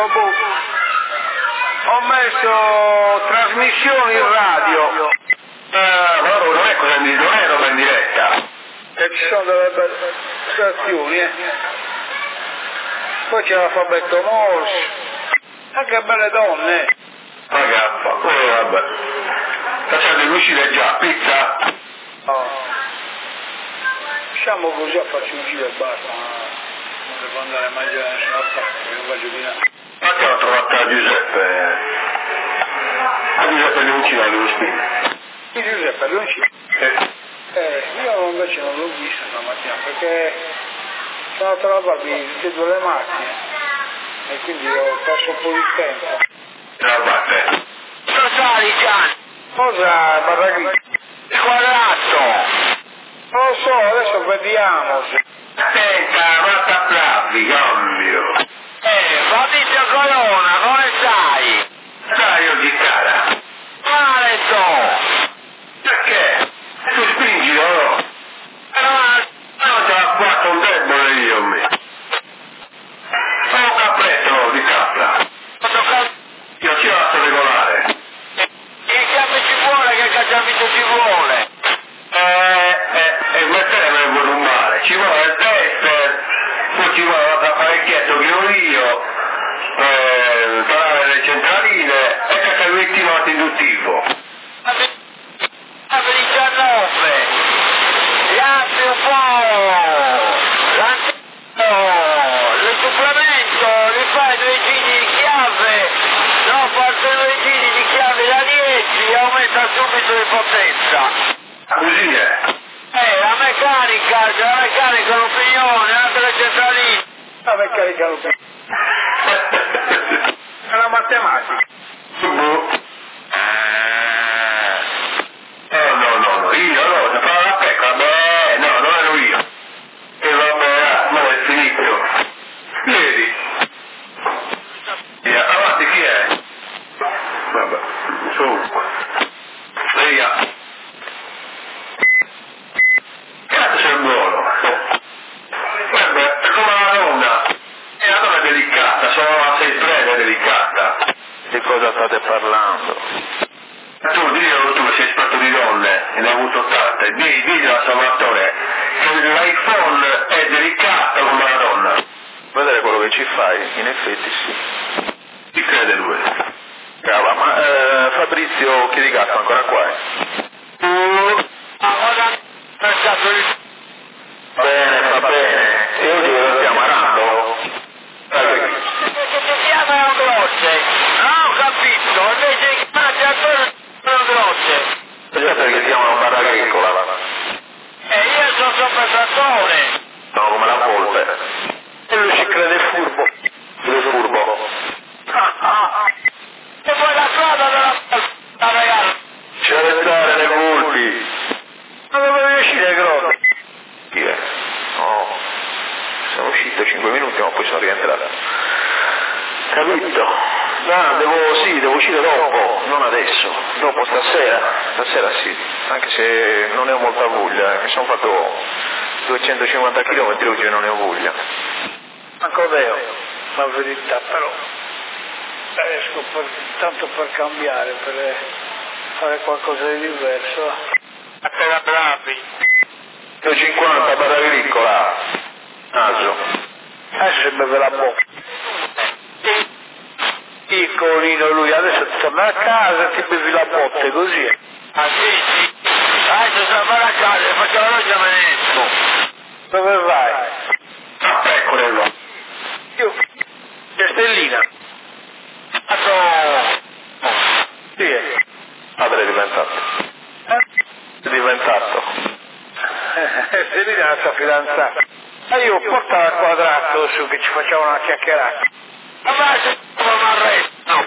messo trasmissioni in radio. Ma non è cosa non è roba in diretta. E ci sono delle belle stazioni, Poi c'è l'alfabeto Morse. Anche belle donne. Ragazza, vabbè. Facciamo uscire già, pizza? No. Diciamo così a farci un giro e basta. Non devo andare a mangiare da nessuna parte, non voglio di là. Ma che ho trovato a Giuseppe? A Giuseppe Leoncino allo spine. Sì, Giuseppe, non ci... io invece non l'ho visto stamattina perché sono andato a lavarmi tutte e due le macchine e quindi ho perso un po' di tempo. La batte. Cosa sai, Gian? Cosa, Barraghi? Il quadrato! Non lo so, adesso vediamo. Aspetta, guarda bravi, cambio. Fabrizio Colonna, come stai? Dai, io di cara. Maleto! Perché? Tu spingi, no? Non ce l'ha fatto un debole io, me. Sono un capretto di capra. Io ci lascio regolare. Che chiave ci vuole, che cacciamento ci vuole? E mettere me vuole un male. Ci vuole il tester, poi ci vuole l'apparecchietto che ho io. subito in potenza. Così è. La meccanica l'opinione, anche le centraline. La meccanica l'opinione. È la matematica. No, io no, se fa la pecca, beh, no, non ero io. E vabbè, no, è finito. Vedi? Avanti, chi è? Vabbè, su. Via. Cazzo c'è buono. Guarda, è come la donna. E la donna è delicata, sono a 6'3", è delicata. Di cosa state parlando? Tu diglielo tu che sei esperto di donne e ne hai avuto tante, diglielo a Salvatore che l'iPhone è delicato come la donna. Vedere quello che ci fai, in effetti sì. Chi crede lui? Brava, ma Fabrizio Chiedigatto ancora qua? Va bene, io dico che stiamo arando. Che chiamano grosse? Ah, ho capito, invece che chiamano grosse. Perché perché siamo una barra agricola? Io sono sopra trattore. No, come la polpe. E lui si crede furbo. Lui è furbo. E poi la strada della ragazza. C'è da stare nei colpi. Ma dove uscire grosso? Chi è? No, sono uscito 5 minuti ma poi sono rientrato. Capito? No, devo uscire dopo, non adesso, dopo stasera sì, anche se non ne ho molta voglia, mi sono fatto 250 km oggi e non ne ho voglia. Anche vero, la verità, però esco tanto per cambiare, per fare qualcosa di diverso. Appena bravi. 250 barra agricola, naso. Se beve la bocca. Piccolino lui, adesso torna a casa e ti bevi la botte, così. Ah sì. Adesso se va a casa e faccio la roggia me ne esco. Dove vai? A pecore no. Io, Castellina. Sì. Padre è diventato. È diventato. Castellina è la sua fidanzata. E io portala al quadrato su che ci facciamo una chiacchierata. Ma se non mi arresto.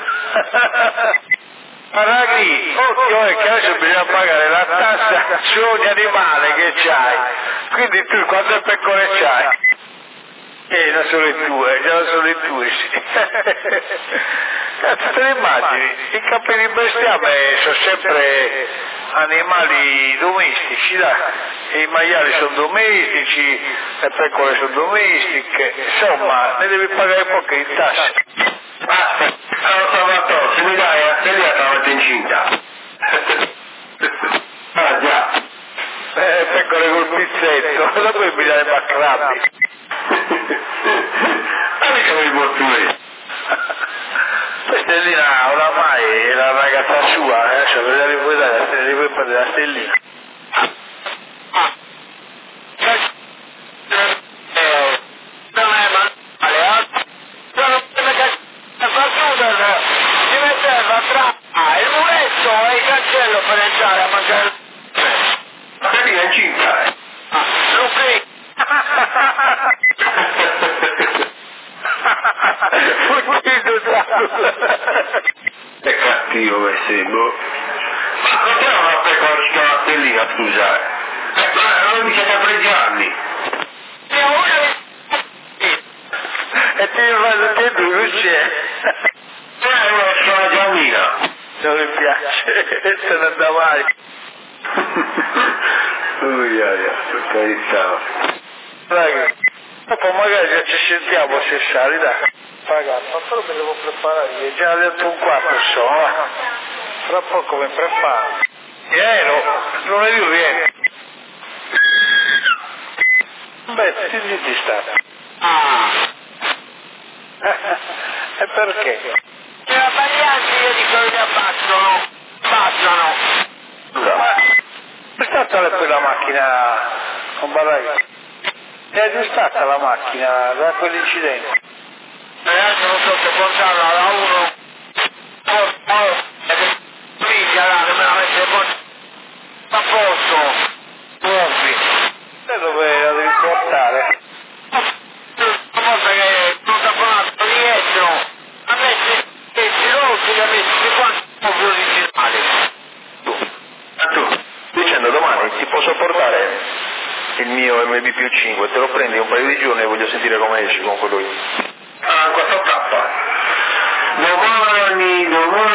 Raghi, occhio è che adesso bisogna pagare la tassa su ogni animale che c'hai. Quindi tu quante pecore c'hai? Non solo i tue, già solo i tue, sì. Cazzo, te le immagini? I capi di bestiame sono sempre animali domestici, dai. E i maiali sono domestici, le pecore sono domestiche, insomma, ne devi pagare poche di tasse. Allora Salvatore, se mi dai a Celia stavate incinta. Ah già. Pecore col pizzetto, da poi mi dai i bacrabbi. Ma mica mi porti. Stellina oramai è la ragazza sua, adesso ve la ripuoi dare, se ne ripuoi prendere la Stellina. Si metteva tra il muretto e il cancello per entrare a mangiare. Ma che è incinta, Lupi. È cattivo questo, boh. Ma perché non ha pecora ci chiama Stellina, scusa? Ma non mi siete a 13 anni. E ti fai che due c'è. Una sola Giannina. Non mi piace, se ne andava mai. Per carità. Raga, dopo magari già ci sentiamo se sali, dai. Ragazzi, ma però mi devo preparare, è già alle 8:15 sono, va. Fra poco mi preparo. Lunedì vieni. Beh, ti dici sta. E perché? La Baglianti io dico che abbassano. Ma è stata quella macchina con Barraia? È aggiustata la macchina da quell'incidente? Adesso non so se portarla da uno. Figlia là, che me la mette con mio MB+5, te lo prendi un paio di giorni e voglio sentire come esci con quello lì. Ah, 4K. Domani.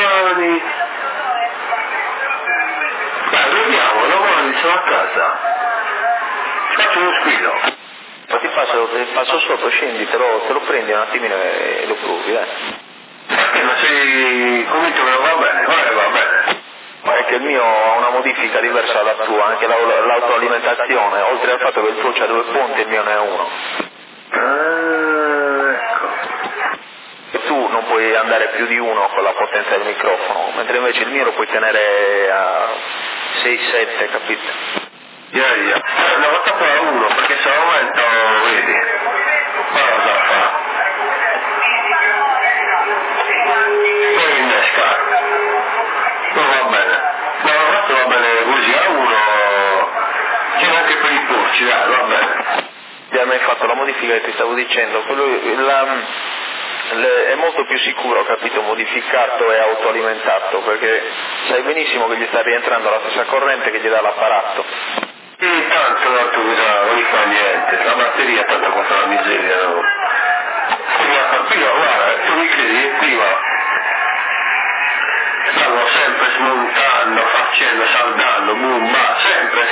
Domani sono a casa. Faccio uno squillo. Ti passo sotto, scendi, te lo prendi un attimino e lo provi, Ma sei convinto che non va bene? Va bene. Ma è che il mio ha una modifica diversa dalla tua, anche l'autoalimentazione, oltre al fatto che il tuo c'ha 2 ponti, il mio ne ha 1. Ecco. E tu non puoi andare più di 1 con la potenza del microfono, mentre invece il mio lo puoi tenere a 6-7, capito? Una volta poi a 1, perché se al momento, vedi, cosa fa? Poi innesca. Non va bene. No, una volta va bene così, a 1, c'è anche per i porci, dai, va bene. Già mi hai fatto la modifica che ti stavo dicendo, è molto più sicuro, capito, modificato e autoalimentato, perché sai benissimo che gli sta rientrando la stessa corrente che gli dà l'apparato. Tanto non gli fa niente, la batteria tanto costa la miseria, no? Prima, guarda, tu mi credi, prima stanno sempre smontando, facendo, saldando, boom, ma sempre.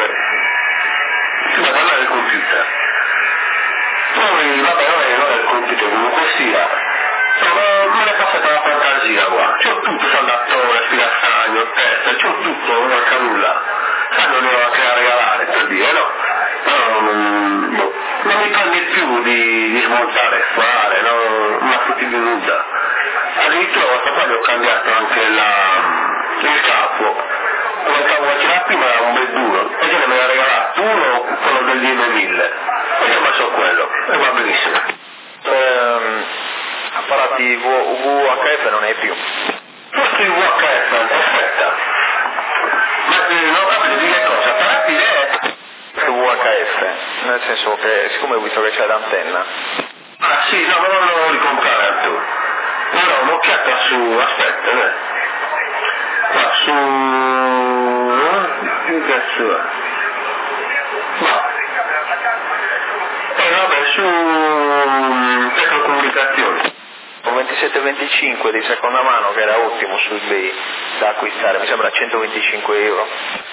Prima parlare del computer. Poi, vabbè, non è il computer comunque sia. Me ne è passata la fantasia qua. C'ho tutto, saldatore, spirastagno, testa, c'ho tutto, non manca nulla. Non ne ho anche a regalare, per dire, no? Però non mi prende più di smontare e fare, no? Non mi frutti di nulla. Addirittura questa qua gli ho cambiato anche il capo. Come il capo che c'era prima era un bel duro, e io ne me l'ha regalato uno, quello del DM1000, e io ho messo quello, e va benissimo. Apparati VHF non è più. Forse il VHF, aspetta. Ma non capito di che cosa? Apparati VHF, nel senso che siccome ho visto che c'è l'antenna. Ah sì, no, non lo devo ricomprare tu. Però un'occhiata su, aspetta, qua su... che cazzo è? No. Vabbè, su Tecnocomunicazioni. Un 2725 di seconda mano che era ottimo su eBay da acquistare, mi sembra 125 euro.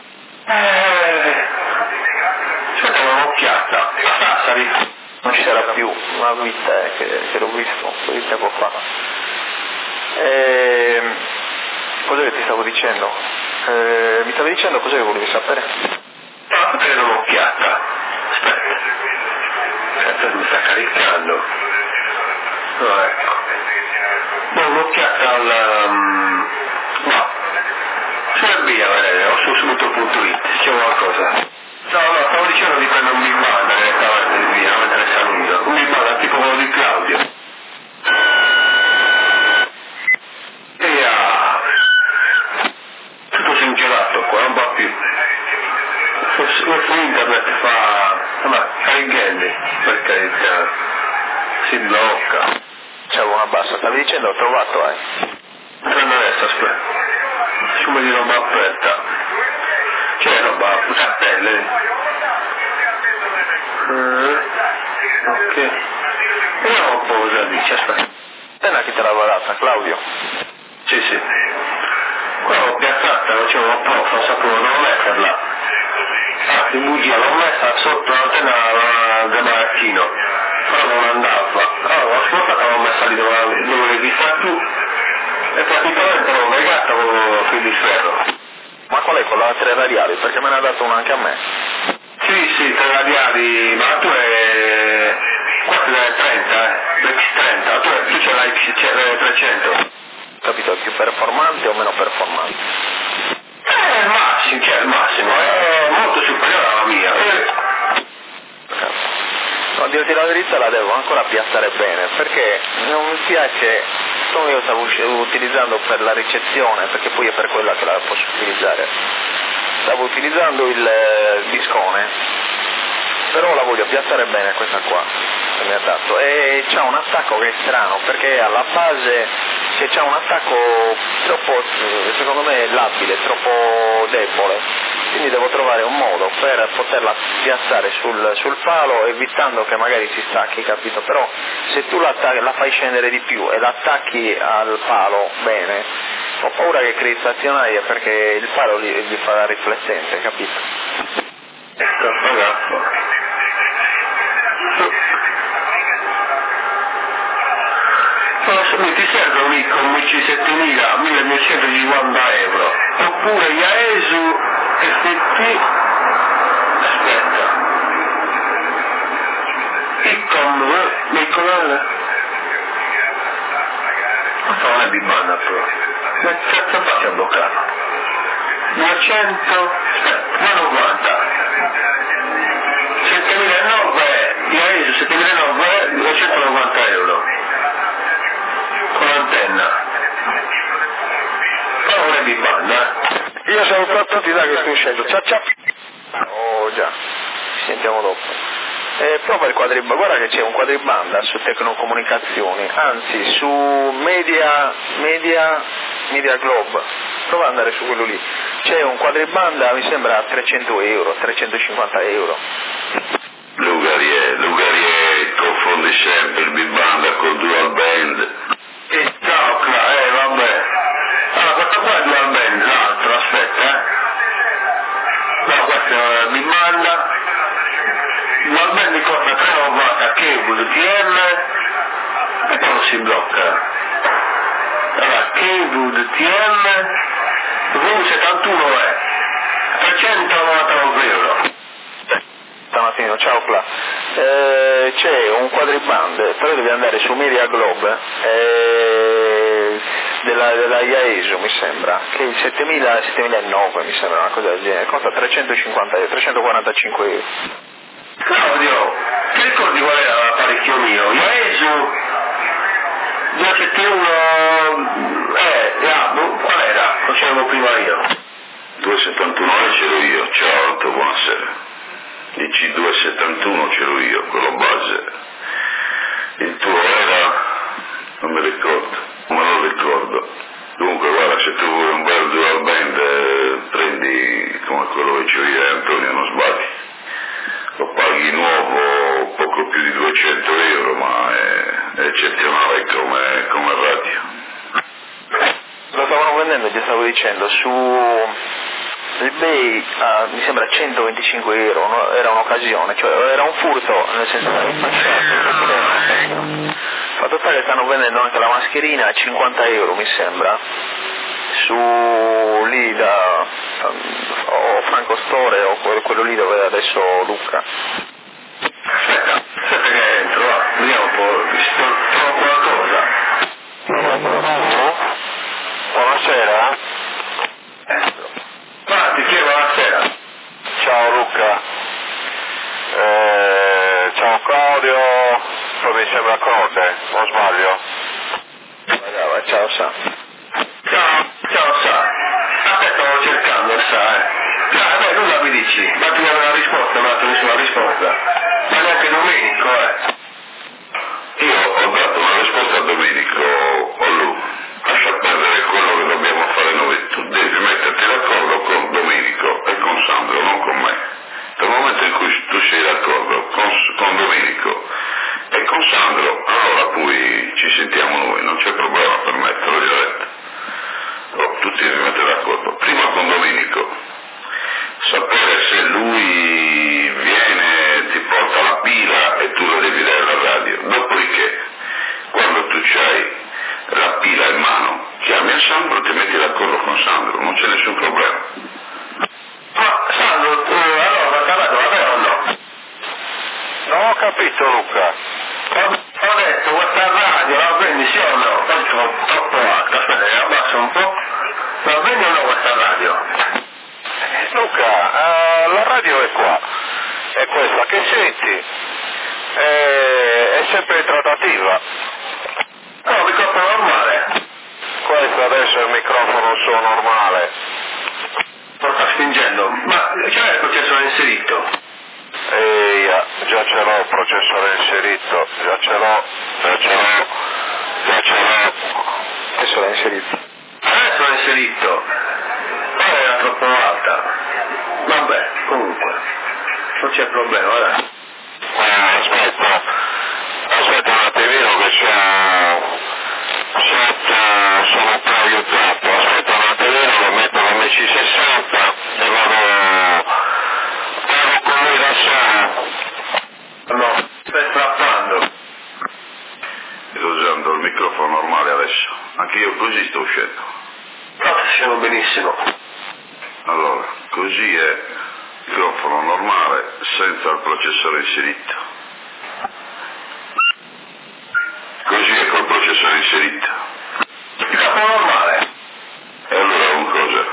Aspetta un'occhiata. Sassari. Non ci sarà più, una vita che l'ho visto un po' di tempo fa. Cos'è che ti stavo dicendo? Mi stavi dicendo cos'è che volevi sapere? No, prendo un'occhiata. Aspetta, mi sta caricando. No, ecco. No, un'occhiata no. Sulla via, o su subito.it, c'è qualcosa. No, stavo dicendo di prendere un Big Banda direttamente via, non me ne sa nulla. Un Big Banda tipo quello di Claudio. Tutto singelato qua, non va più. Su internet fa carichelli, per carità. Si blocca. C'avevo una bassa, stavi dicendo ho trovato, Prendo adesso, aspetta. Su di roba aperta. C'è roba, cartelle. Ok. Vediamo un po' cosa dice, aspetta. Appena chi te l'aveva data, Claudio? Sì. Qua l'ho piazzata, non c'era un po', non sapevo dove metterla. In bugia l'ho messa sotto l'antenna del magazzino, però non andava. Allora l'ho smontata, l'ho messa lì dove devi fare tu, e praticamente l'ho legata con fil di ferro. Ma qual è quella 3 radiali? Perché me ne ha dato una anche a me. Sì, 3 radiali, ma tu è... Questa è 30, l'X30, tu c'è la XC300. Capito, è più performante o meno performante? Il massimo, è molto superiore alla mia. No, a dirti la verità la devo ancora piazzare bene, perché non mi piace, come io stavo utilizzando per la ricezione, perché poi è per quella che la posso utilizzare, stavo utilizzando il discone, però la voglio piazzare bene questa qua che mi ha dato, e c'ha un attacco che è strano, perché alla base che c'ha un attacco troppo, secondo me, labile, troppo debole, quindi devo trovare un modo per poterla piazzare sul palo, evitando che magari si stacchi, capito? Però se tu la fai scendere di più e l'attacchi al palo bene, ho paura che crei stazionaria, perché il palo gli fa da riflettente, capito? Ti serve un Icon MC7000 1150 euro, oppure Yaesu FT, aspetta, Icon, questo non è di banda però, che cazzo fai a bloccarlo? 200, aspetta, 90, 7009, Yaesu 7009, 290 euro. Con l'antenna, però non è di banda. Io sono troppo di là che sto uscendo, ciao. Oh già, ci sentiamo dopo. Prova il quadribanda, guarda che c'è un quadribanda su Tecnocomunicazioni, anzi su Media Globe, prova ad andare su quello lì, c'è un quadribanda, mi sembra a 300 euro, 350 euro. Lugarier confondi sempre il big band col dual band. Vabbè. Allora, questo qua è dual band, l'altro, aspetta, No, questo mi manda. Dual band mi costa 3,90 cable DTM e poi non si blocca. Allora, cable DTM, V71 è 399 euro. Stamattina, ciao Cla. C'è un quadriband, però devi andare su Media Globe della Yaesu, mi sembra, che è il 7009, mi sembra, una cosa del genere, costa 350 euro, 345 euro. Claudio, ti ricordi qual era l'apparecchio mio? Yaesu 271, qual era? Lo c'avevo prima io. 271 ce l'ho io, ciao Otto, buonasera. Il C271 ce l'ho io, quello base. Il tuo era? Non mi ricordo, ma non ricordo. Dunque guarda, se tu vuoi un bel dual band prendi come quello che c'ho io, Antonio, non sbagli. Lo paghi nuovo poco più di 200 euro, ma è eccezionale come radio. Lo stavano vendendo, ti stavo dicendo, su eBay mi sembra 125 euro, no? Era un'occasione, cioè era un furto, nel senso che fatto sta che stanno vendendo anche la mascherina a 50 euro, mi sembra, su lì da Franco Store o quello lì dove è adesso Luca. Aspetta che entro, va. Vediamo un po', trovo qualcosa. Buonasera. Ti chiedo buonasera. Ciao Luca. Ciao Claudio, poi mi sembra Conte, o sbaglio? Ciao Sa. Ciao Sa. Aspetta, stavo cercando Sa, Beh, nulla mi dici, ma tu mi avevi una risposta, non ho dato nessuna risposta. Ma neanche Domenico, Io ho dato una risposta a Domenico Ollu. Lascia perdere quello che dobbiamo fare noi. Tu devi metterti d'accordo con Domenico e con Sandro, non con me. Nel momento in cui tu sei d'accordo con Domenico e con Sandro, allora poi ci sentiamo noi, non c'è problema per me, te l'ho già detto. Però tu ti devi mettere d'accordo. Prima con Domenico, sapere se lui viene, ti porta la pila e tu la devi dare alla radio. Dopodiché, quando tu c'hai la pila in mano, chiami a Sandro e ti metti d'accordo con Sandro, non c'è nessun problema. Ma Sandro, allora ti ha dato la vera o no? Non ho capito Luca. Ho detto questa radio la prendi sì o no? Tanto troppo alta, aspetta che abbasso un po'. La prendi o no questa radio? Luca, la radio è qua, è questa che senti, è sempre in trattativa. No, microfono normale. Questo adesso è il microfono suo normale. Lo sta spingendo, ma c'è il processore inserito? Già ce l'ho il processore inserito, già ce l'ho. Adesso l'ha inserito. Adesso l'ha inserito. Ma era troppo alta. Vabbè, comunque, non c'è problema, dai. Aspetta un attimino che sono un po' aiutato, aspetta un attimino, lo metto come C60 e vado con lui da solo. No, stai strappando. Sto usando il microfono normale adesso, anche io così sto uscendo. No, siamo benissimo. Allora, così è il microfono normale senza il processore inserito. Così è col processore inserito. Il microfono normale. E allora un cosa?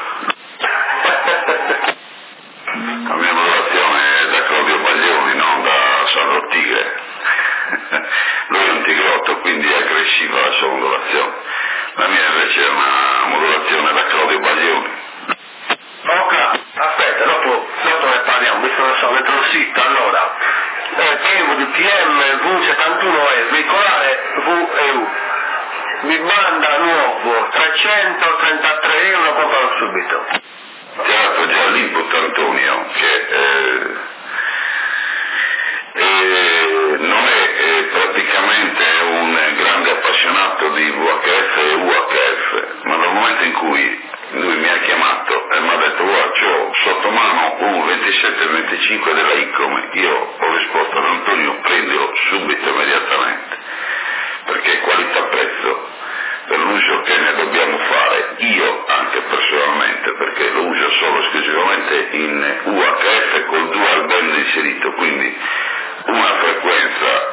La mia modulazione è da Claudio Baglioni, non da Sandro Tigre. Lui è un tigrotto, quindi è aggressiva la sua modulazione. La mia invece è una modulazione da Claudio Baglioni. Ok, aspetta, dopo ne parliamo, visto che so, metto il sito, allora. TM V71E, veicolare VEU. Mi manda nuovo, 333 euro, compralo subito. Ti ha dato già l'input Antonio, che non è praticamente un grande appassionato di VHF e UHF, ma dal momento in cui lui mi ha chiamato e mi ha detto guarda c'ho sotto mano un 2725 della ICOM, io ho risposto ad Antonio prendilo subito immediatamente, perché qualità-prezzo per l'uso che ne dobbiamo fare, io anche personalmente, perché lo uso solo esclusivamente in UHF col dual band inserito, quindi una frequenza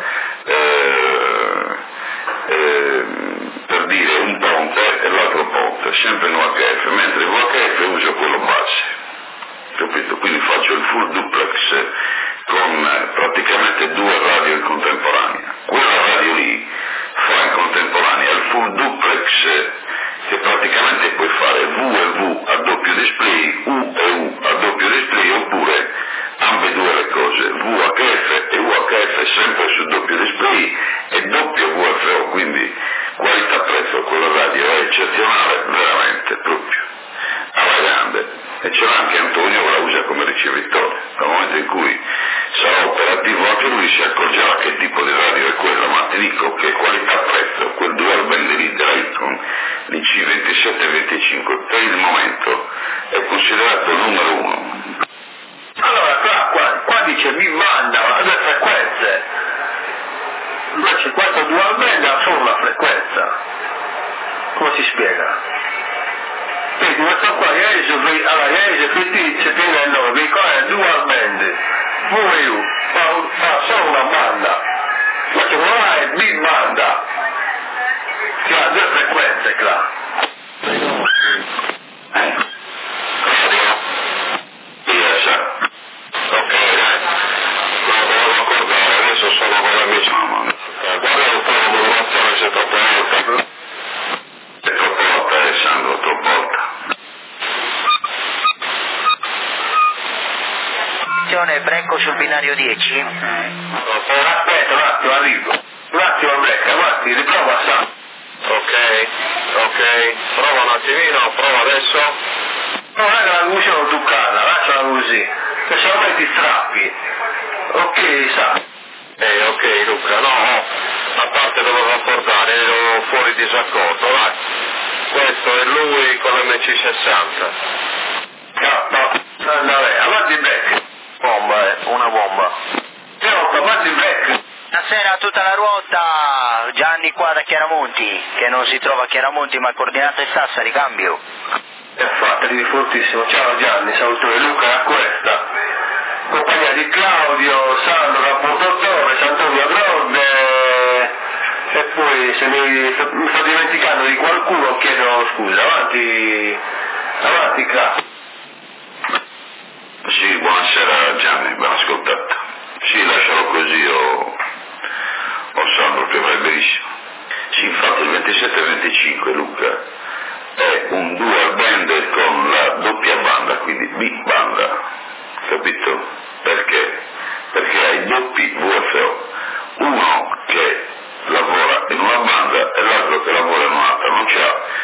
per dire un ponte e l'altro ponte, sempre in UHF, mentre in UHF uso quello base, capito? Quindi faccio il full duplex con praticamente due radio in contemporanea. Quella radio lì fa in contemporanea il full duplex che praticamente puoi fare V e V a doppio display, U e U a doppio display, oppure ambedue le cose, VHF e UHF sempre su doppio display e doppio VFO, quindi qualità-prezzo quella radio è eccezionale, veramente, proprio, alla grande. E c'è anche Antonio che la usa come ricevitore. Dal momento in cui sarà operativo anche lui si accorgerà che tipo di radio è quella, ma ti dico che qualità-prezzo, quel dual band lì della Icon, l'IC2725, per il momento è considerato il numero uno. Allora, qua dice mi manda due frequenze, invece questo dual band ha solo una frequenza. Come si spiega? Vedi, questo qua Iese PT si tiene il nome, veicolare dual band, VU, fa solo una banda, invece quello là è big banda, che ha due frequenze, qua. Ok, devo accordare, adesso sono con la mia mamma. Guarda un po' la modulazione se troppo alta. È troppo alta, Alessandro, troppo alta. Brecco sul binario 10. Aspetta un attimo, arrivo. Un attimo, Brecca, guardi, riprova sa. Ok, prova un attimino, prova adesso. No, non è la luce non toccarla, lasciala così. Se solamente i strappi. Ok, sa. Ok Luca, no, a parte devo rapportare, ero fuori disaccordo, vai. Questo è lui con l'MC60. No, andare, avanti Brecca. Bomba, una bomba. Avanti Brecca. Buonasera a tutta la ruota, Gianni qua da Chiaramonti, che non si trova a Chiaramonti ma coordinate Sassari, cambio. Infatti, fortissimo. Ciao Gianni, salutone Luca da questa. Compagnia di Claudio, Sandro da Portotore, Sant'Antonio Grodde, e poi se mi sto dimenticando di qualcuno chiedo scusa. Avanti Claudio. Sì, buonasera Gianni, ben ascoltato. Sì, lascialo così, ho Sandro che va benissimo. Sì, infatti il 27-25 Luca è un dual band con la doppia banda, quindi big banda, capito? Perché? Perché hai doppi VFO, uno che lavora in una banda e l'altro che lavora in un'altra, non c'ha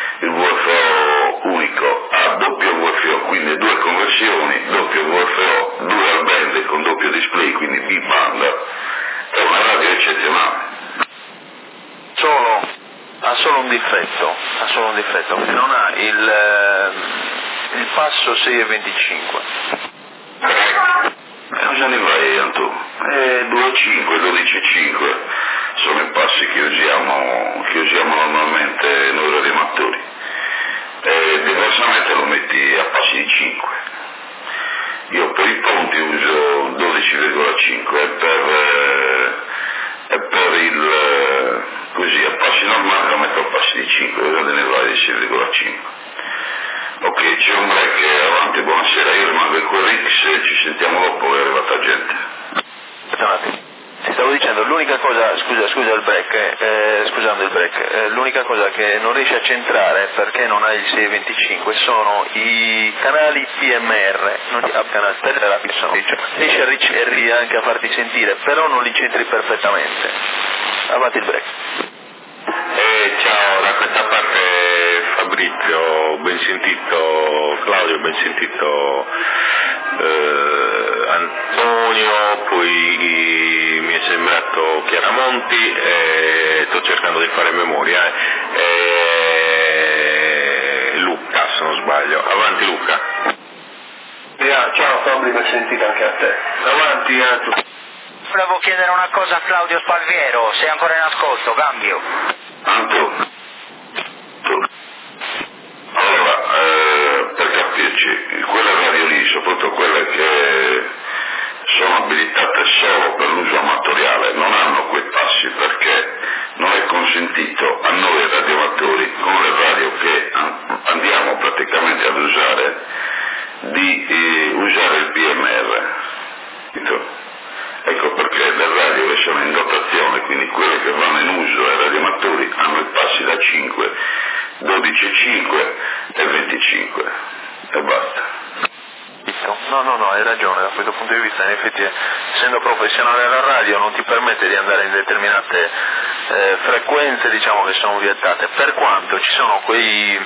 solo un difetto, che non ha il passo 6,25. Cosa ne vai, Antonio? 2,5, 12,5 sono i passi che usiamo normalmente noi radioamatori. Diversamente lo metti a passi di 5. Io per i ponti uso 12,5 e per il così a passi normali lo metto a passi di 5, vedete ne vai di 6,5. Ok, c'è un break avanti, buonasera, io rimango in quel Rix, ci sentiamo dopo, è arrivata gente. Ti stavo dicendo, l'unica cosa, scusando il break, l'unica cosa che non riesce a centrare perché non hai il 625 sono i canali PMR, non ti canali terapi sono, riesci a ricercare anche a farti sentire, però non li centri perfettamente. Avanti il break. Ciao, da questa parte Fabrizio, ben sentito Claudio, ben sentito Antonio, poi mi è sembrato Chiaramonti, sto cercando di fare memoria, Luca se non sbaglio, avanti Luca. Ciao Fabri, ben sentito anche a te. Avanti tu. Volevo chiedere una cosa a Claudio Spalviero, sei ancora in ascolto, cambio. Antonio. Allora, per capirci, quelle radio lì, soprattutto quelle che sono abilitate solo per l'uso amatoriale, non hanno quei passi perché non è consentito a noi radioamatori con le radio che andiamo praticamente ad usare di usare il PMR. Ecco perché le radio che sono in dotazione, quindi quelle che vanno in uso ai radioamatori, hanno i passi da 5, 12,5 e 25 e basta. No, hai ragione, da questo punto di vista in effetti essendo professionale alla radio non ti permette di andare in determinate frequenze diciamo che sono vietate, per quanto ci sono quei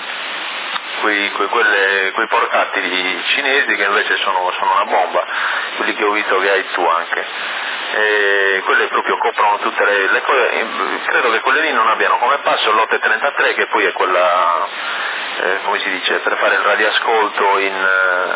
portatili cinesi che invece sono una bomba, quelli che ho visto che hai tu anche, e quelle proprio coprono tutte le cose, credo che quelle lì non abbiano come passo l'833 che poi è quella, come si dice, per fare il radioascolto in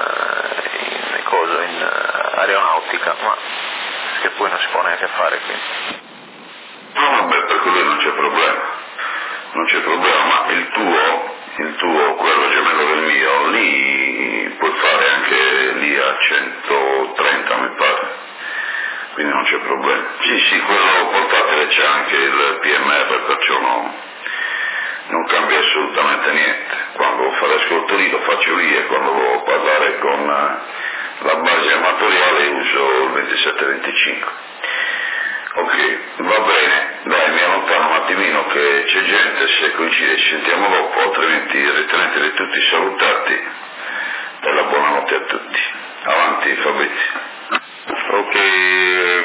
aeronautica, ma che poi non si può neanche fare qui. No, vabbè, per quello non c'è problema, ma il tuo, quello gemello del mio, lì puoi fare anche lì a 130 mi pare, quindi non c'è problema. Sì, quello portatile c'è anche il PMR, perciò non cambia assolutamente niente. Quando devo fare ascolto lì lo faccio lì e quando devo parlare con la base amatoriale uso il 2725. Ok, va bene, dai, mi allontano un attimino che c'è gente, se coincide ci sentiamo dopo, altrimenti riteneteli tutti salutati e la buonanotte a tutti. Avanti Fabrizio. Ok,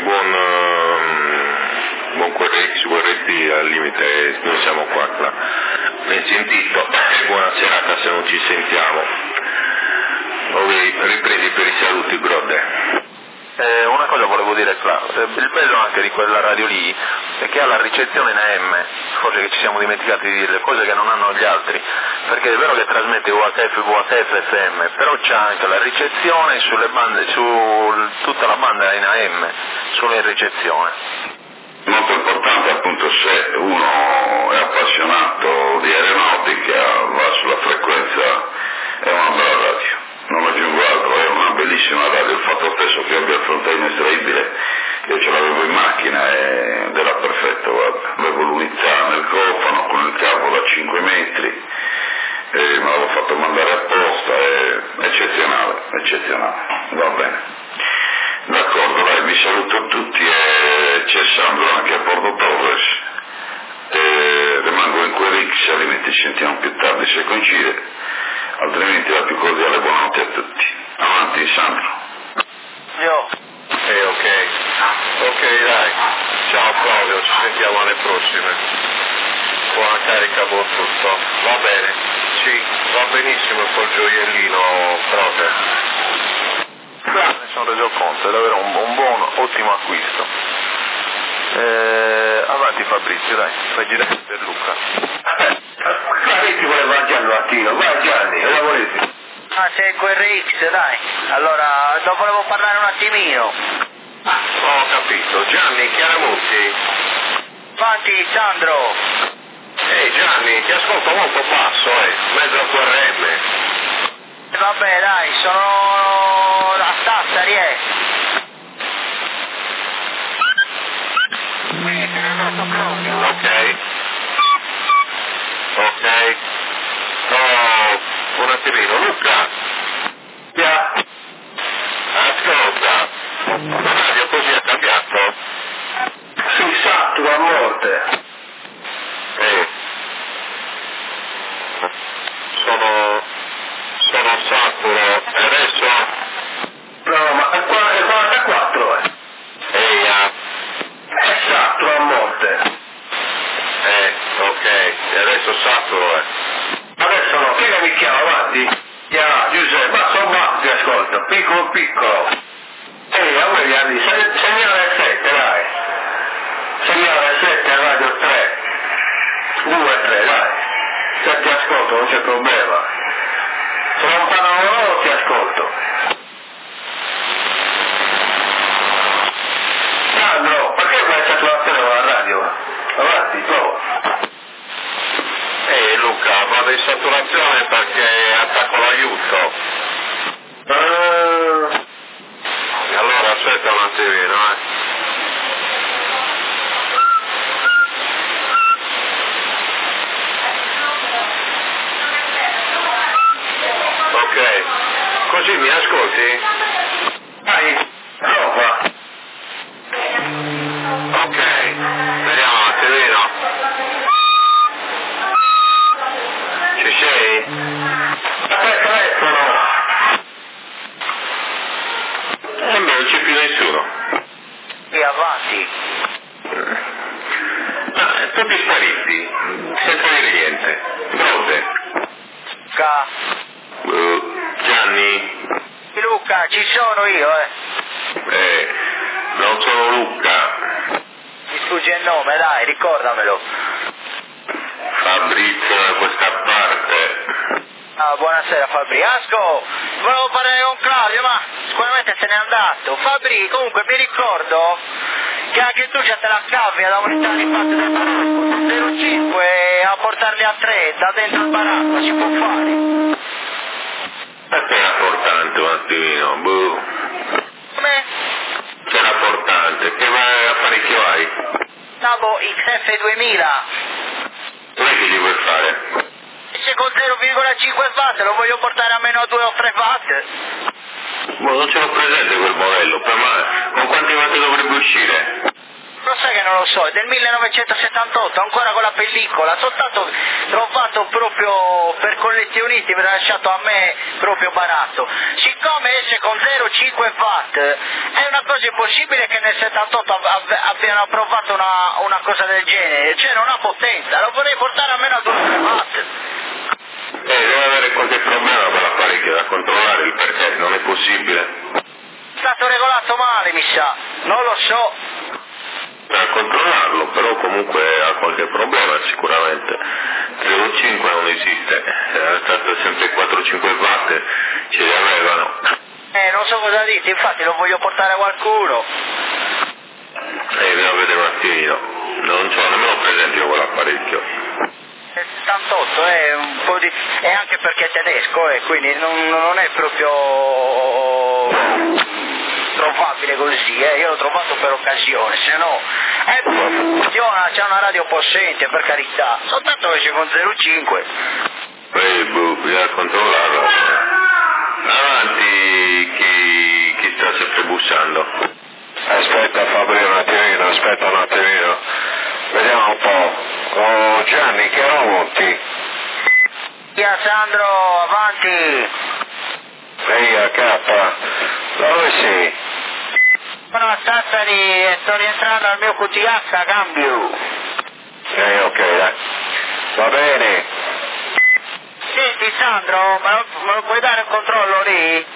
buon QRT, al limite noi siamo qua. Ben sentito e buona serata se non ci sentiamo. Ok, riprendi per i saluti, brother. Una cosa volevo dire, il bello anche di quella radio lì è che ha la ricezione in AM, forse che ci siamo dimenticati di dire, cose che non hanno gli altri, perché è vero che trasmette UHF, VHF, FM, però c'ha anche la ricezione sulle bande, su tutta la banda in AM, solo in ricezione. Molto importante appunto, se uno è appassionato di aeronautica va sulla frequenza, è una bella radio. Non aggiungo altro, è una bellissima radio, il fatto stesso che abbia il frontale inestraibile, io ce l'avevo in macchina ed era perfetto, guarda, avevo l'unità nel cofano con il cavo da 5 metri, me l'avevo fatto mandare apposta, eccezionale, va bene. D'accordo, dai, vi saluto tutti e c'è Sandro anche a Porto Torres, rimango in QRX, altrimenti ci sentiamo più tardi se coincide. Altrimenti la più cordiale buonanotte a tutti. Avanti Sandro. Io. Ok, dai. Ciao Claudio, ci sentiamo alle prossime. Buona carica, buon tutto. Va bene. Sì, va benissimo quel gioiellino, brother. Me ne sono reso conto, è davvero un buon, ottimo acquisto. Avanti Fabrizio, dai, fai girare per Luca. mattino. Vai Gianni, cosa volete? Ah, seguo RX, dai. Allora, volevo parlare un attimino. Ho capito. Gianni, Chiaramonti. Avanti, Sandro. Ehi Gianni, ti ascolto molto basso, mezzo a QRM. Vabbè, dai, sono a Sassari, Ok. Oh, un attimino, Luca. Ascolta. La radio così è cambiato? Si satura a morte. Sono saturo. E adesso? No, ma è 44, Eia. È satura a morte. Ok. E adesso saturo, Adesso no, chi mi chiama, avanti? Giuseppe, ma sono matti, ascolta, piccolo. A me gli anni, segnale 7, dai. Segnale 7, radio 3. 2 3, dai. Se ti ascolto, non c'è problema. Se non parlano loro, ti ascolto. Sandro, perché vai a saturazione con la radio? Avanti, prova. Luca, vado in saturazione perché attacco l'aiuto. Allora aspetta un attimino, Ok, così mi ascolti? Dai, prova. Ok, vediamo un attimino. Ci sei? Telefono. Non c'è più nessuno. E avanti. Tutti spariti, senza dire niente. Dove? Luca. Gianni? Luca, ci sono io, Non sono Luca. Mi sfugge il nome, dai, ricordamelo. Fabrizio da questa parte. Ah, buonasera Fabriasco. Volevo parlare con Claudio, ma sicuramente se n'è andato. Fabri, comunque mi ricordo che anche tu già te la cavi ad aumentare l'impatto del baracco 05 a portarli a 3 da dentro il baracco, si può fare. Era portante un attimino, boh. Come? C'era portante, che apparecchio hai? Stavo XF2000. Non è che ci vuoi fare? Se con 0,5 watt lo voglio portare a meno 2 o 3 watt. Boh, non ce l'ho presente quel modello, ma con quanti watt dovrebbe uscire? Lo sai che non lo so, è del 1978, ancora con la pellicola, soltanto trovato proprio per Colletti Uniti, me l'ha lasciato a me proprio baratto. Siccome esce con 0,5 watt, è una cosa impossibile che nel 78 abbiano approvato una cosa del genere, cioè non ha potenza, lo vorrei portare almeno a 2 watt. Deve avere qualche problema con l'apparecchio da controllare il perché, non è possibile. È stato regolato male, mi sa, non lo so. A controllarlo, però comunque ha qualche problema sicuramente. 0,5 non esiste, è stato sempre 4-5 watt, ce li avevano. Non so cosa dite, infatti lo voglio portare a qualcuno. Devo vedere un attimino, non so, nemmeno presente io quell'apparecchio. 78 è un po' di... è anche perché è tedesco, quindi non è proprio trovabile così, io l'ho trovato per occasione, se no funziona, c'è una radio possente, per carità, soltanto che c'è con 0,5. Bisogna controllarlo. Avanti, chi sta sempre bussando? Aspetta Fabio un attimino, vediamo un po'. Oh Gianni, che monti? Via Sandro, avanti. Ehi a K, dove sei? Sono a Sassari e sto rientrando al mio QTH, cambio. Ok, dai. Va bene. Senti Sandro, me lo puoi dare un controllo lì?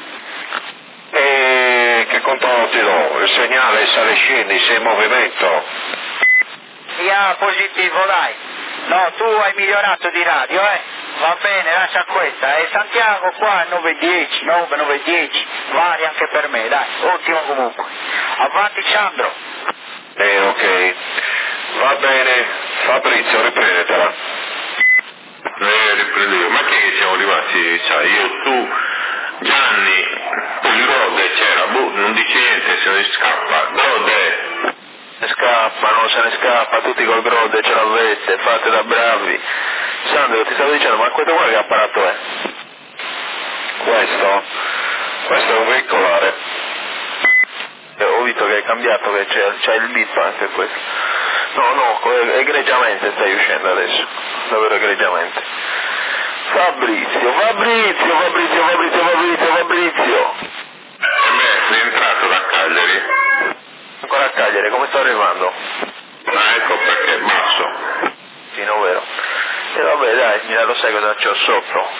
E che controllo ti do? Il segnale sale e scendi, sei in movimento. Via positivo, dai. No, tu hai migliorato di radio, Va bene, lascia questa. E Santiago qua è 9-10, 9-10, vari anche per me, dai, ottimo comunque. Avanti Sandro. Ok. Va bene, Fabrizio, riprendetela. Riprendo io. Ma che siamo rimasti, sai, io, tu, Gianni, il Grode c'era, non dice niente, se ne scappa. Grode! Se ne scappa, tutti col Grode ce l'avete, fate da bravi. Sandro, ti stavo dicendo, ma questo qua che apparato è? Questo è un veicolare. Ho visto che è cambiato, che c'è il bip anche questo. No, egregiamente stai uscendo adesso, davvero egregiamente. Fabrizio. Sei entrato da Cagliari? Ancora a Cagliari, come sto arrivando? Ecco perché, basso. Sì, no, vero. E vabbè, dai, lo sai cosa c'ho sotto.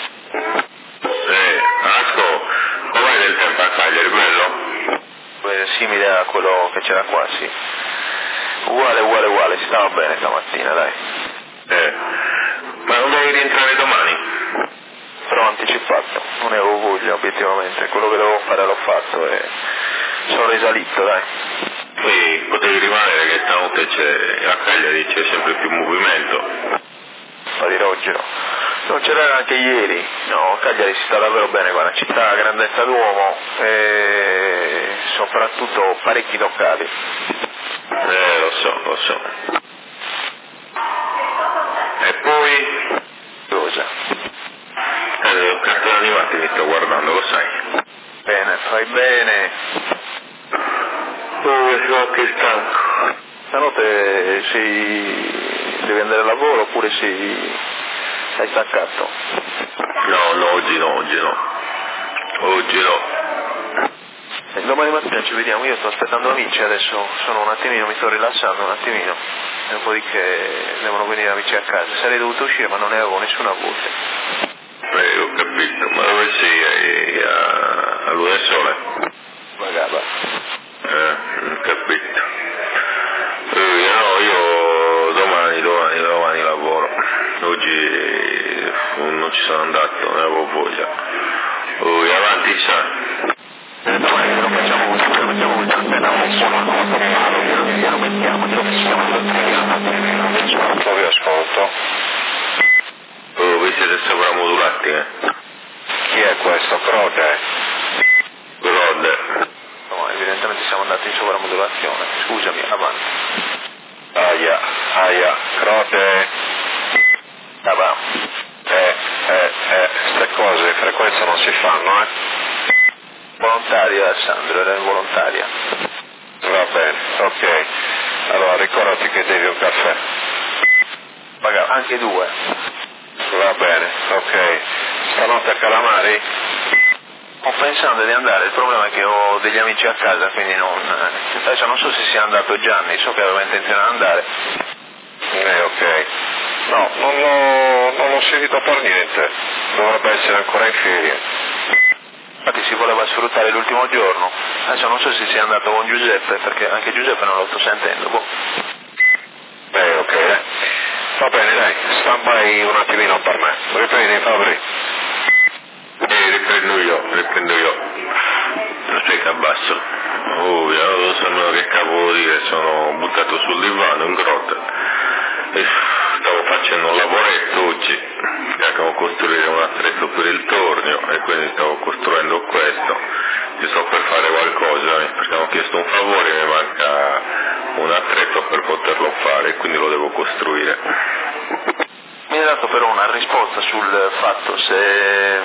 Asco, com'è del tempo a Cagliari, bello? Simile a quello che c'era qua, sì. Uguale, si stava bene stamattina, dai. Ma non devi rientrare domani? Però ho anticipato, non ne avevo voglia obiettivamente, quello che dovevo fare l'ho fatto e sono risalito, dai. Poi potevi rimanere che stanotte a Cagliari c'è sempre più movimento. Fa di Roggero. Non c'era anche ieri, no, Cagliari si sta davvero bene qua, una città a grandezza d'uomo e soprattutto parecchi toccati. Lo so. E poi? Cosa? Il cartone animati mi sto guardando, lo sai. Bene, fai bene. Sono anche stanco. Stanotte devi andare al lavoro oppure sei stancato? No, oggi no. Domani mattina ci vediamo, io sto aspettando amici adesso, sono un attimino, mi sto rilassando un attimino, e dopodiché devono venire amici a casa. Sarei dovuto uscire ma non ne avevo nessuna voce. Ho capito, ma dove sei? A Luna e Sole? Magari. Ho capito. Io domani lavoro. Oggi non ci sono andato, non avevo voglia. Avanti, sa. Domani lo facciamo Poi vi ascolto. Voi siete sovramodulati, eh? Chi è questo? Grode? No, evidentemente siamo andati in sovramodulazione. Scusami, avanti. Aia, Grode. Va. Queste cose in frequenza non si fanno, Volontaria, Sandro, era involontaria. Va bene, ok. Allora ricordati che devi un caffè. Magari anche 2. Va bene, ok. Stanotte a Calamari? Ho pensato di andare, il problema è che ho degli amici a casa, quindi adesso non so se sia andato Gianni, so che aveva intenzione di andare. Ok. No, non l'ho sentito per niente. Dovrebbe essere ancora in ferie. Infatti si voleva sfruttare l'ultimo giorno. Adesso non so se sia andato con Giuseppe, perché anche Giuseppe non lo sto sentendo. Ok. Va bene, dai, stand-by un attimino per me. Riprendi, Fabri. Riprendo io. Aspetta, abbasso. Io non so che cavolo dire, sono buttato sul divano in grotta. Stavo facendo un lavoretto oggi, devo costruire un attrezzo per il tornio e quindi stavo costruendo questo. Io sto per fare qualcosa perché ho chiesto un favore e mi manca un attrezzo per poterlo fare e quindi lo devo costruire. Mi hai dato però una risposta sul fatto se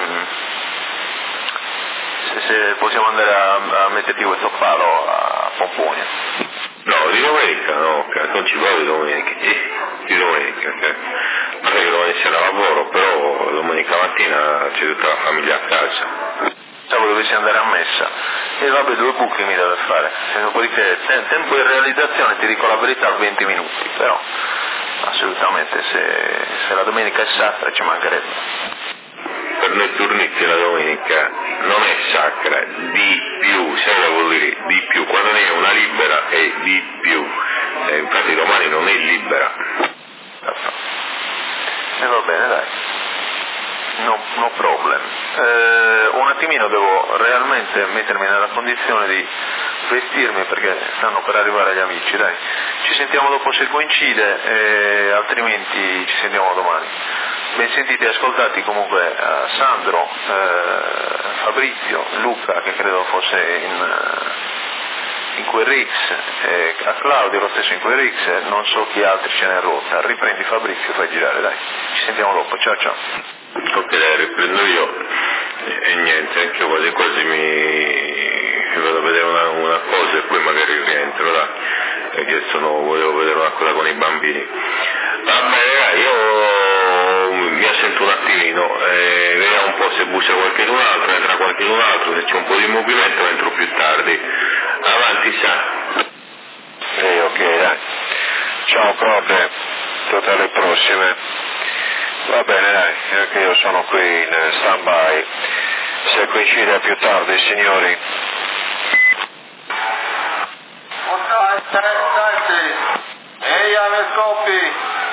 possiamo andare a metterti questo palo a Pomponia. No, di domenica no, non ci vado di domenica, di domenica, magari domani sera lavoro, però domenica mattina c'è tutta la famiglia a casa. Pensavo dovessi andare a messa, e vabbè 2 buchi mi deve fare, e dopodiché tempo di realizzazione ti dico la verità 20 minuti, però assolutamente se la domenica è sacra ci mancherebbe. Per noi turnisti la domenica non è sacra, di più, sai cosa vuol dire? Di più, quando ne è una libera è di più, infatti domani non è libera. E va bene, dai. no problem. Un attimino devo realmente mettermi nella condizione di vestirmi perché stanno per arrivare gli amici, dai. Ci sentiamo dopo se coincide, altrimenti ci sentiamo domani. Ben sentiti e ascoltati comunque a Sandro, Fabrizio, Luca che credo fosse in QRX, a Claudio lo stesso in QRX, non so chi altri ce n'è rotta. Riprendi Fabrizio, fai girare, dai. Ci sentiamo dopo, ciao ciao. Ok, dai, riprendo io e niente, anche io quasi mi vado a vedere una cosa e poi magari rientro, dai, perché volevo vedere una cosa con i bambini. Va bene, dai, io mi assento un attimino, vediamo un po' se bussa qualcun altro, entra qualcun altro, se c'è un po' di movimento entro più tardi. Avanti, sa. Ok, dai. Ciao Croce, tutte le prossime. Va bene, dai, anche io sono qui in stand-by. Se coincide più tardi, signori. Ehi, Amescopi!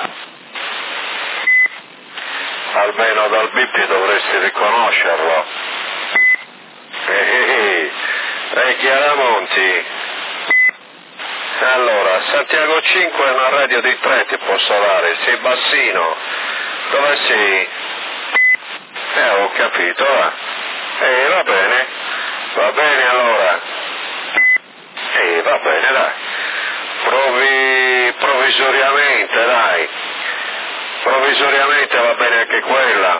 Almeno dal bip dovresti riconoscerlo. Ehi, Chiaramonti. Allora, Santiago 5 è una radio di 3 ti posso dare, sei bassino. Dove sei? Ho capito, va. Va bene allora. Va bene, dai. Provi provvisoriamente, dai. Provvisoriamente va bene anche quella.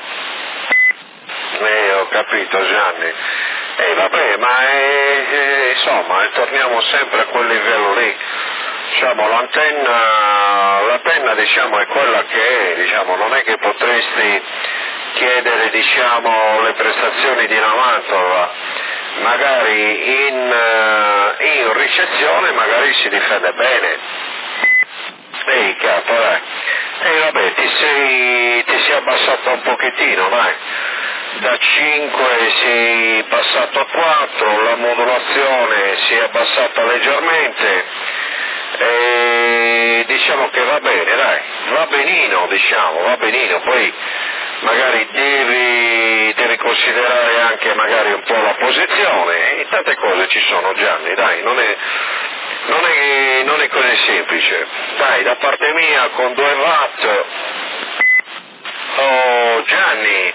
Ho capito, Gianni. Vabbè, ma insomma, torniamo sempre a quel livello lì. Diciamo, l'antenna diciamo è quella che è, diciamo, non è che potresti chiedere diciamo le prestazioni di una Mantova, magari in ricezione magari si difende bene. Ehi capo, vabbè, ti sei abbassato un pochettino, dai. Da 5 sei passato a 4, la modulazione si è abbassata leggermente, diciamo che va bene, dai, va benino, poi magari devi considerare anche magari un po' la posizione, e tante cose ci sono, Gianni, dai, non è così semplice, dai, da parte mia con 2 watt, oh Gianni,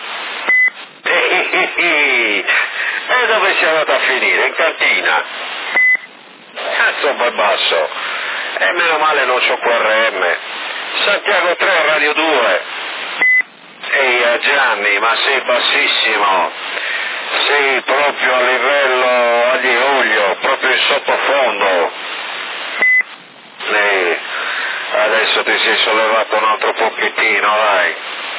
e dove sei andato a finire? In cantina? Cazzo poi basso, e meno male non c'ho QRM, Santiago 3 Radio 2, ehi Gianni, ma sei bassissimo, sei proprio a livello agli olio, proprio in sottofondo, adesso ti sei sollevato un altro pochettino, dai.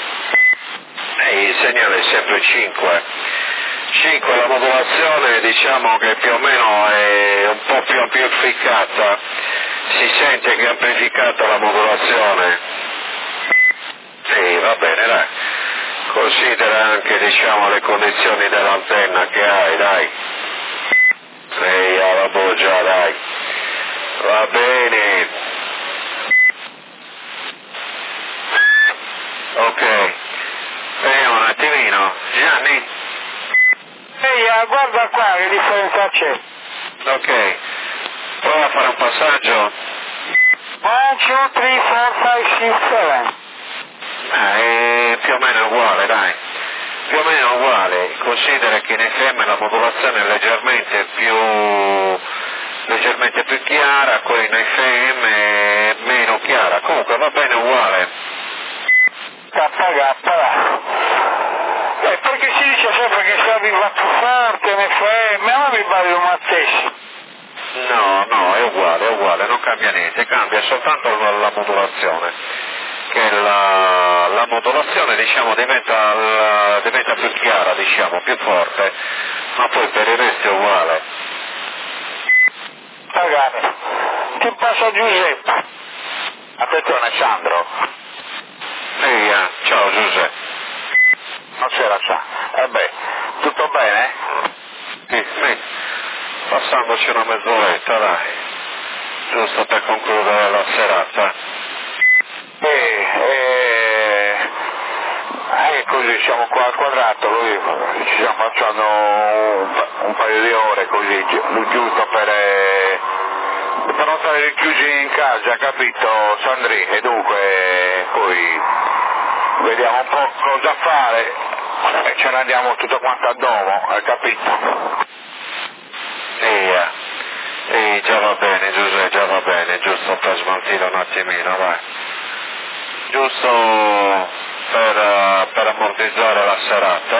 Il segnale è sempre 5, la modulazione diciamo che più o meno è un po' più amplificata, si sente che è amplificata la modulazione, va bene, dai, considera anche diciamo le condizioni dell'antenna che hai, dai, alla boggia, dai, va bene, ok. Un attimino, Gianni? Guarda qua che differenza c'è. Ok, prova a fare un passaggio. 1, 2, 3, 4, 5, 6, 7. Più o meno è uguale, dai. Più o meno è uguale. Considera che in FM la modulazione è leggermente più chiara, poi in FM è meno chiara. Comunque va bene uguale. Perché si dice sempre che si arriva più forte in FM, a me mi pare lo stesso. No, è uguale, non cambia niente, cambia soltanto la modulazione, che la modulazione diciamo diventa più chiara, diciamo, più forte, ma poi per il resto è uguale. Pagare. Ti passa Giuseppe. Attenzione Sandro. Ciao Giuseppe. Buonasera Sandro. Tutto bene? Sì, passandoci una mezz'oretta, dai, giusto per concludere la serata. così siamo qua al quadrato, lui ci stiamo facendo un paio di ore così, giusto per non stare rinchiusi in casa, capito Sandri? E dunque poi vediamo un po' cosa fare e ce ne andiamo tutto quanto a domo, hai capito? Già va bene Giuseppe, già va bene, giusto per smaltire un attimino, vai. Giusto per ammortizzare la serata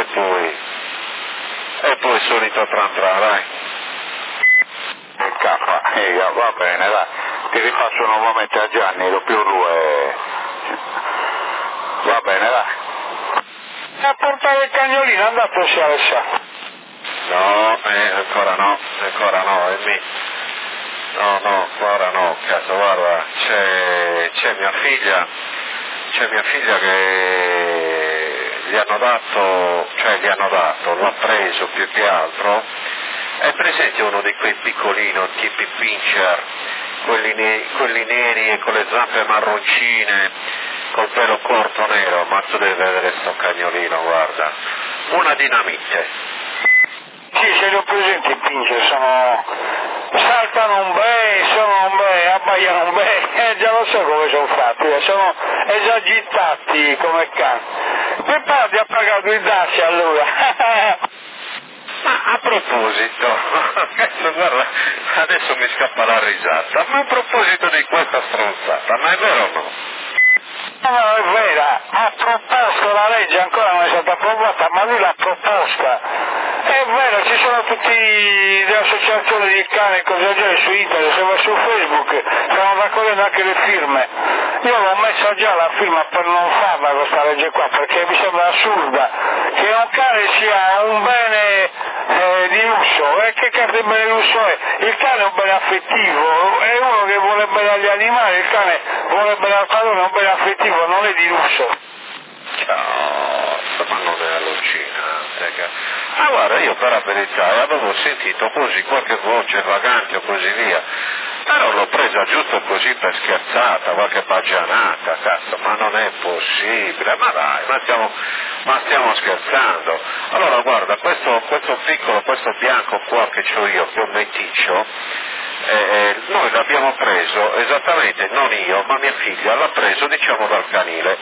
e poi solito tran, vai. Va bene, dai, ti rifaccio nuovamente a Gianni, lo più e... Va bene, dai. A portare il cagnolino, andato sia Alessandro. No, ancora no, No, ancora no, cazzo, guarda, c'è mia figlia che gli hanno dato, l'ha preso più che altro, è presente uno di quei piccolino tipi pincher, quelli neri e con le zampe marroncine, col pelo corto nero, ma tu devi vedere sto cagnolino, guarda, una dinamite. Sì, se li ho presenti i pincher, saltano un bel, sono un bel, abbaiano un bel, già lo so come sono fatti, sono esagitati come cani. Mi pare di aver pagato i dassi allora. Ma a proposito, guarda, adesso mi scappa la risata, ma a proposito di questa stronzata, ma è vero o no? No, è vera, ha proposto la legge, ancora non è stata approvata, ma lui l'ha proposta. È vero, ci sono tutte le associazioni di cani e cose del genere su internet, se vai su Facebook, stanno raccogliendo anche le firme. Io l'ho messa già la firma per non farla questa legge qua, perché mi sembra assurda che un cane sia un bene di lusso. E che cazzo di bene di lusso è? Il cane è un bene affettivo, è uno che vuole bene agli animali, il cane vuole bene al padrone, è un bene affettivo, non è di lusso. Ciao, ma non è allucinante. Ah guarda, io per la verità avevo sentito così qualche voce vagante o così via, però l'ho presa giusto così per scherzata, qualche pagianata, cazzo, ma non è possibile, ma dai, ma stiamo scherzando. Allora guarda, questo piccolo, questo bianco qua che c'ho io, che è un meticcio, noi l'abbiamo preso, esattamente, non io, ma mia figlia l'ha preso diciamo dal canile.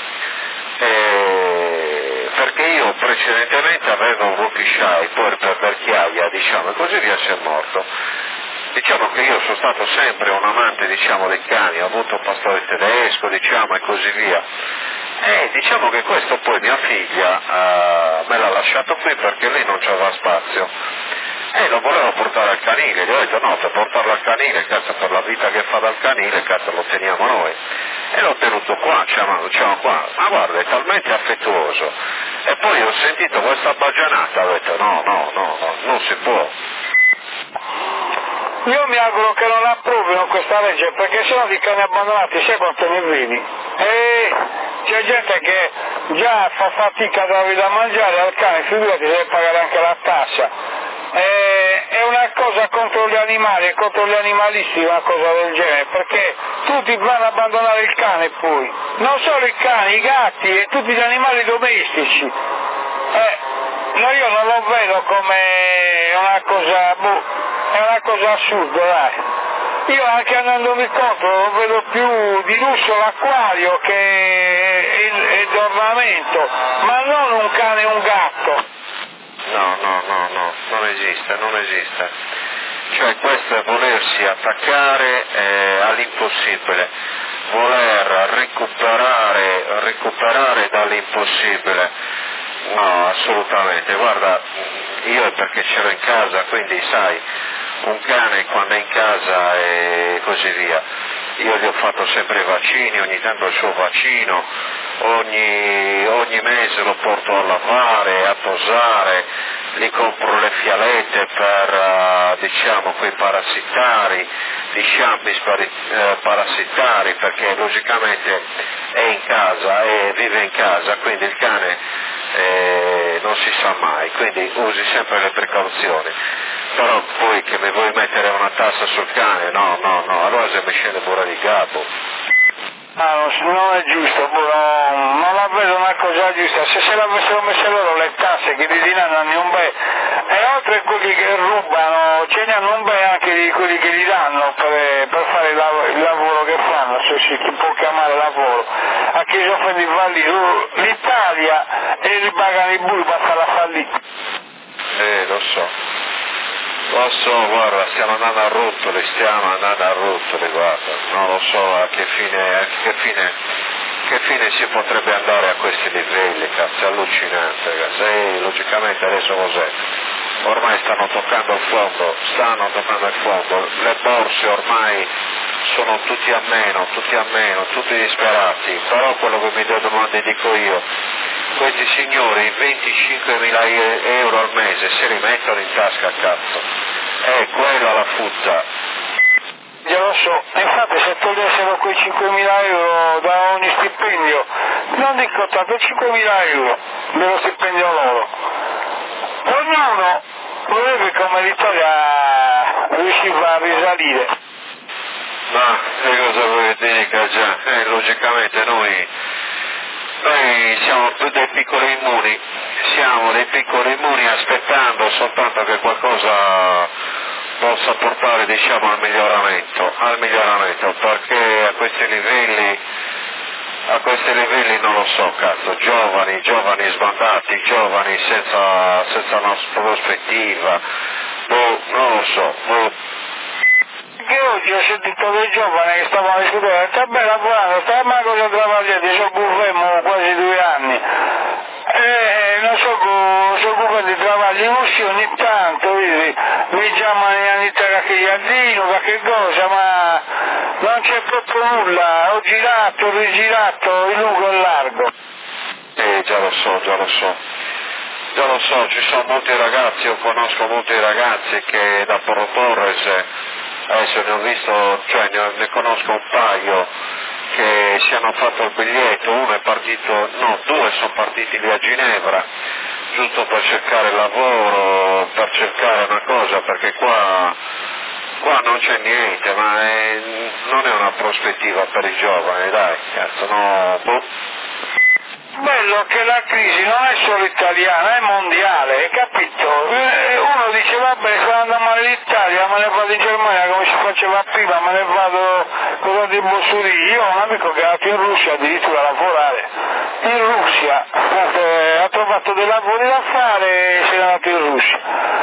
Perché io precedentemente avevo un Rufisciai, poi per chiaia, diciamo, e così via si è morto. Diciamo che io sono stato sempre un amante, diciamo, dei cani, ho avuto un pastore tedesco, diciamo, e così via. E diciamo che questo poi mia figlia me l'ha lasciato qui perché lei non c'aveva spazio. E lo volevo portare al canile, gli ho detto no, per portarlo al canile, cazzo, per la vita che fa dal canile, cazzo, lo teniamo noi. E l'ho tenuto qua, diciamo qua, ma guarda, è talmente affettuoso. E poi ho sentito questa bagianata, ho detto no, non si può. Io mi auguro che non approvino questa legge, perché sennò di cani abbandonati sai quanto ne vedi? E c'è gente che già fa fatica a darvi da mangiare al cane, figurati deve pagare anche la tassa. È una cosa contro gli animali e contro gli animalisti, una cosa del genere, perché tutti vanno a abbandonare il cane poi, non solo i cani, i gatti e tutti gli animali domestici. No, io non lo vedo come una cosa, è una cosa assurda, dai. Io anche andandomi contro lo vedo più di lusso l'acquario che il d'ornamento, ma non un cane e un gatto. No, non esiste. Cioè questo è volersi attaccare all'impossibile, voler recuperare dall'impossibile. No, assolutamente. Guarda, io è perché c'ero in casa, quindi sai, un cane quando è in casa e così via. Io gli ho fatto sempre i vaccini, ogni tanto il suo vaccino, ogni mese lo porto a lavare, a posare, gli compro le fialette per, diciamo, quei parassitari, gli shampoo parassitari, perché logicamente è in casa e vive in casa, quindi il cane non si sa mai, quindi usi sempre le precauzioni. Però poi che mi vuoi mettere una tassa sul cane, no, allora se mi scende pure di capo. Non è giusto, non la vedo una cosa giusta. Se l'avessero messe loro le tasse che gli danno un bel, e oltre a quelli che rubano, ce ne hanno un bel anche di quelli che gli danno per fare il lavoro che fanno, se si può chiamare lavoro. A chi si offende di fallire, l'Italia e li pagano i bui per farla fallire. Lo so, guarda, stiamo andando a rotoli, guarda, non lo so a che fine si potrebbe andare a questi livelli, cazzo, è allucinante, ragazzi, logicamente adesso cos'è? Ormai stanno toccando il fondo, le borse ormai sono tutti a meno, tutti disperati, però quello che mi domando dico io, questi signori 25.000 euro al mese se li mettono in tasca, cazzo, è quella la frutta. Io lo so, infatti se togliessero quei 5.000 euro da ogni stipendio, non dico tanto, 5.000 euro dello stipendio loro, ognuno vorrebbe come l'Italia riusciva a risalire. Ma che cosa vuoi dire, già? Logicamente noi siamo dei piccoli immuni, aspettando soltanto che qualcosa possa portare, diciamo, al miglioramento, perché a questi livelli non lo so, cazzo, giovani sbandati, giovani senza una prospettiva, non lo so, Che oggi ho sentito dei giovani che stavano discutendo, sta bene lavorando, sta ma cosa travagliati, sono buffemmo quasi 2 anni, non so buffetti di travagli, in russi ogni tanto, vedi, mi chiamano in Italia che giardino, qualche cosa, ma non c'è proprio nulla, ho girato, rigirato, in lungo e largo. Già lo so, ci sono molti ragazzi, io conosco molti ragazzi che da Porto Torres, adesso ne ho visto, cioè ne conosco un paio che si hanno fatto il biglietto, due sono partiti lì a Ginevra, giusto per cercare lavoro, per cercare una cosa, perché qua non c'è niente, ma non è una prospettiva per i giovani, dai, cazzo, no, Bello che la crisi non è solo italiana, è mondiale, hai capito? Uno dice vabbè, sta andando male l'Italia, me ne vado in Germania come si faceva prima, me ne vado con la di Bossuri. Io ho un amico che è andato in Russia addirittura a lavorare. In Russia ha trovato dei lavori da fare e se n'è andato in Russia.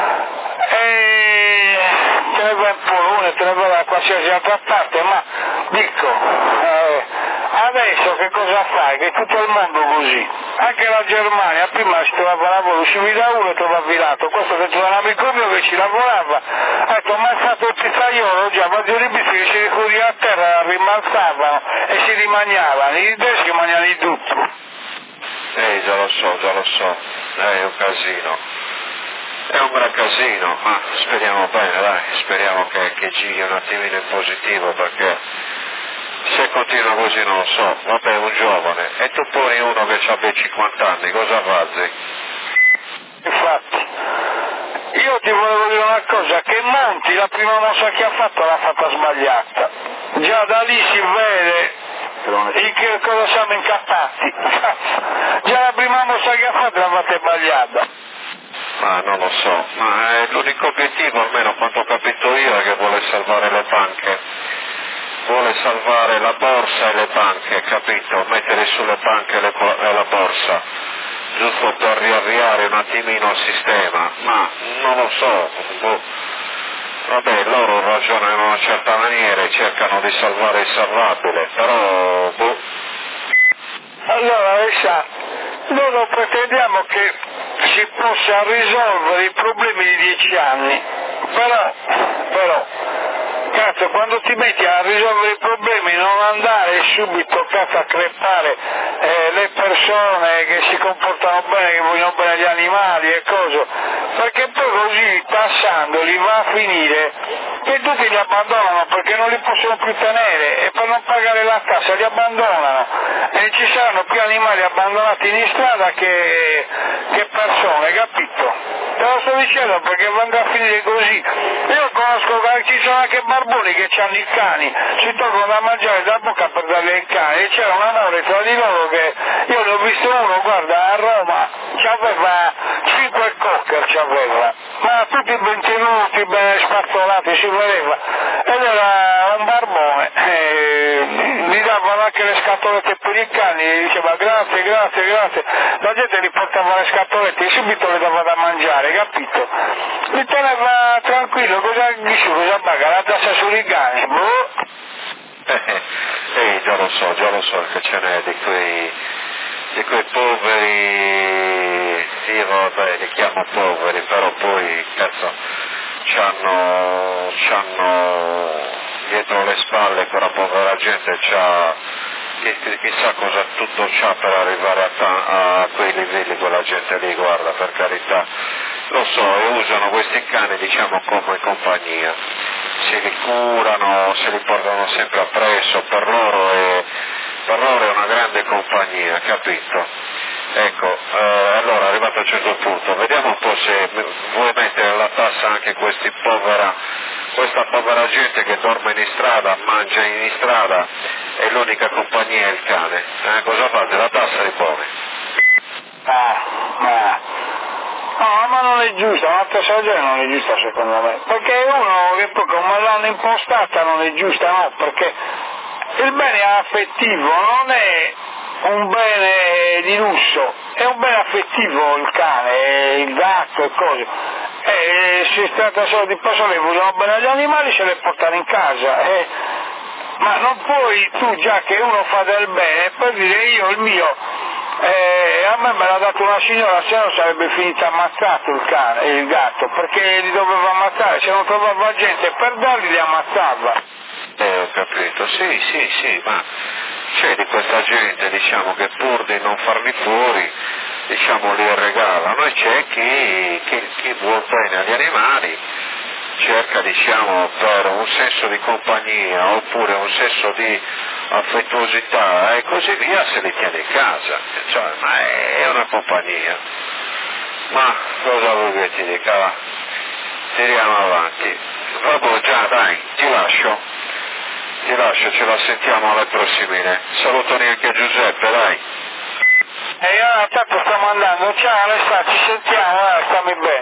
E te ne va in Polonia, te ne va da qualsiasi altra parte, ma dico, adesso che cosa fai? Che tutto il mondo così, anche la Germania, prima si trovava lavoro, uscivi da uno e trovavi l'altro, questo che c'era un amico mio che ci lavorava, ha detto ma è stato il pizzaiolo, già, ma di ribici che si ricorriva a terra, rimbalzavano e si rimangiavano, i tedeschi mangiano di tutto. Già lo so, è un casino. È un gran casino, ma speriamo bene, dai, speriamo che giri un attimino in positivo, perché se continua così non lo so, vabbè, un giovane, e tu poni uno che ha 50 anni, cosa fai? Infatti, io ti volevo dire una cosa, che Monti la prima mossa che ha fatto l'ha fatta sbagliata, già da lì si vede in che cosa siamo incappati, già la prima mossa che ha fatto l'ha fatta sbagliata. Ma non lo so, ma l'unico obiettivo, almeno quanto ho capito io, è che vuole salvare le banche, vuole salvare la borsa e le banche, capito? Mettere sulle banche e la borsa, giusto per riavviare un attimino il sistema, ma non lo so, vabbè, loro ragionano in una certa maniera e cercano di salvare il salvabile, però Allora, noi pretendiamo che si possa risolvere i problemi di 10 anni, però, cazzo, quando ti metti a risolvere i problemi non andare subito, cazzo, a crepare le persone che si comportano bene, che vogliono bene agli animali e cose, perché poi così tassandoli va a finire che tutti li abbandonano perché non li possono più tenere e per non pagare la tassa li abbandonano e ci saranno più animali abbandonati in strada che persone, capito? Te lo sto dicendo perché vanno a finire così. Io conosco che ci sono anche barboni che hanno i cani, si tolgono da mangiare da bocca per darli ai cani e c'era un amore tra di loro che io ne ho visto uno, guarda, a Roma c'aveva 5 cocker, ma tutti ben tenuti, ben spartolati, si vedeva, ed era un barbone, gli davano anche le scatolette per i cani e diceva grazie, la gente gli portava le scatolette e subito le dava da mangiare, capito? Li teneva tranquillo, cosa paga? La tassa sui cani, boh. Già lo so che ce n'è di quei poveri, io vabbè li chiamo poveri, però poi cazzo c'hanno dietro le spalle quella povera gente, chissà cosa tutto c'ha per arrivare a quei livelli, quella gente lì, guarda, per carità, lo so, e usano questi cani diciamo come compagnia, si li curano, se li portano sempre appresso, per loro è una grande compagnia, capito? Ecco, allora arrivato a un certo punto, vediamo un po' se vuoi mettere la tassa anche questa povera gente che dorme in strada, mangia in strada e l'unica compagnia è il cane. Cosa fate? La tassa ripone. No, ma non è giusta, una tassa del genere non è giusta secondo me, perché uno che poi come l'hanno impostata non è giusta, no, perché il bene affettivo non è un bene di lusso, è un bene affettivo il cane, il gatto e cose. Si tratta solo di persone che vogliono bene agli animali, se le portano in casa. Ma non puoi tu, già che uno fa del bene, per dire io il mio, a me l'ha dato una signora, se no sarebbe finito ammazzato il gatto, perché li doveva ammazzare, se non trovava gente per darli li ammazzava. Ho capito, sì, ma c'è di questa gente, diciamo, che pur di non farli fuori, diciamo, li regalano, e c'è chi vuol bene agli animali, cerca, diciamo, per un senso di compagnia oppure un senso di affettuosità e così via, se li tiene in casa, cioè, ma è una compagnia. Ma cosa vuoi che ti dica? Tiriamo avanti. Vabbè, già, dai, ti lascio, ce la sentiamo alle prossime. Salutoni anche a Giuseppe, dai. E io tanto stiamo andando, ciao Alessandro, ci sentiamo, stammi bene.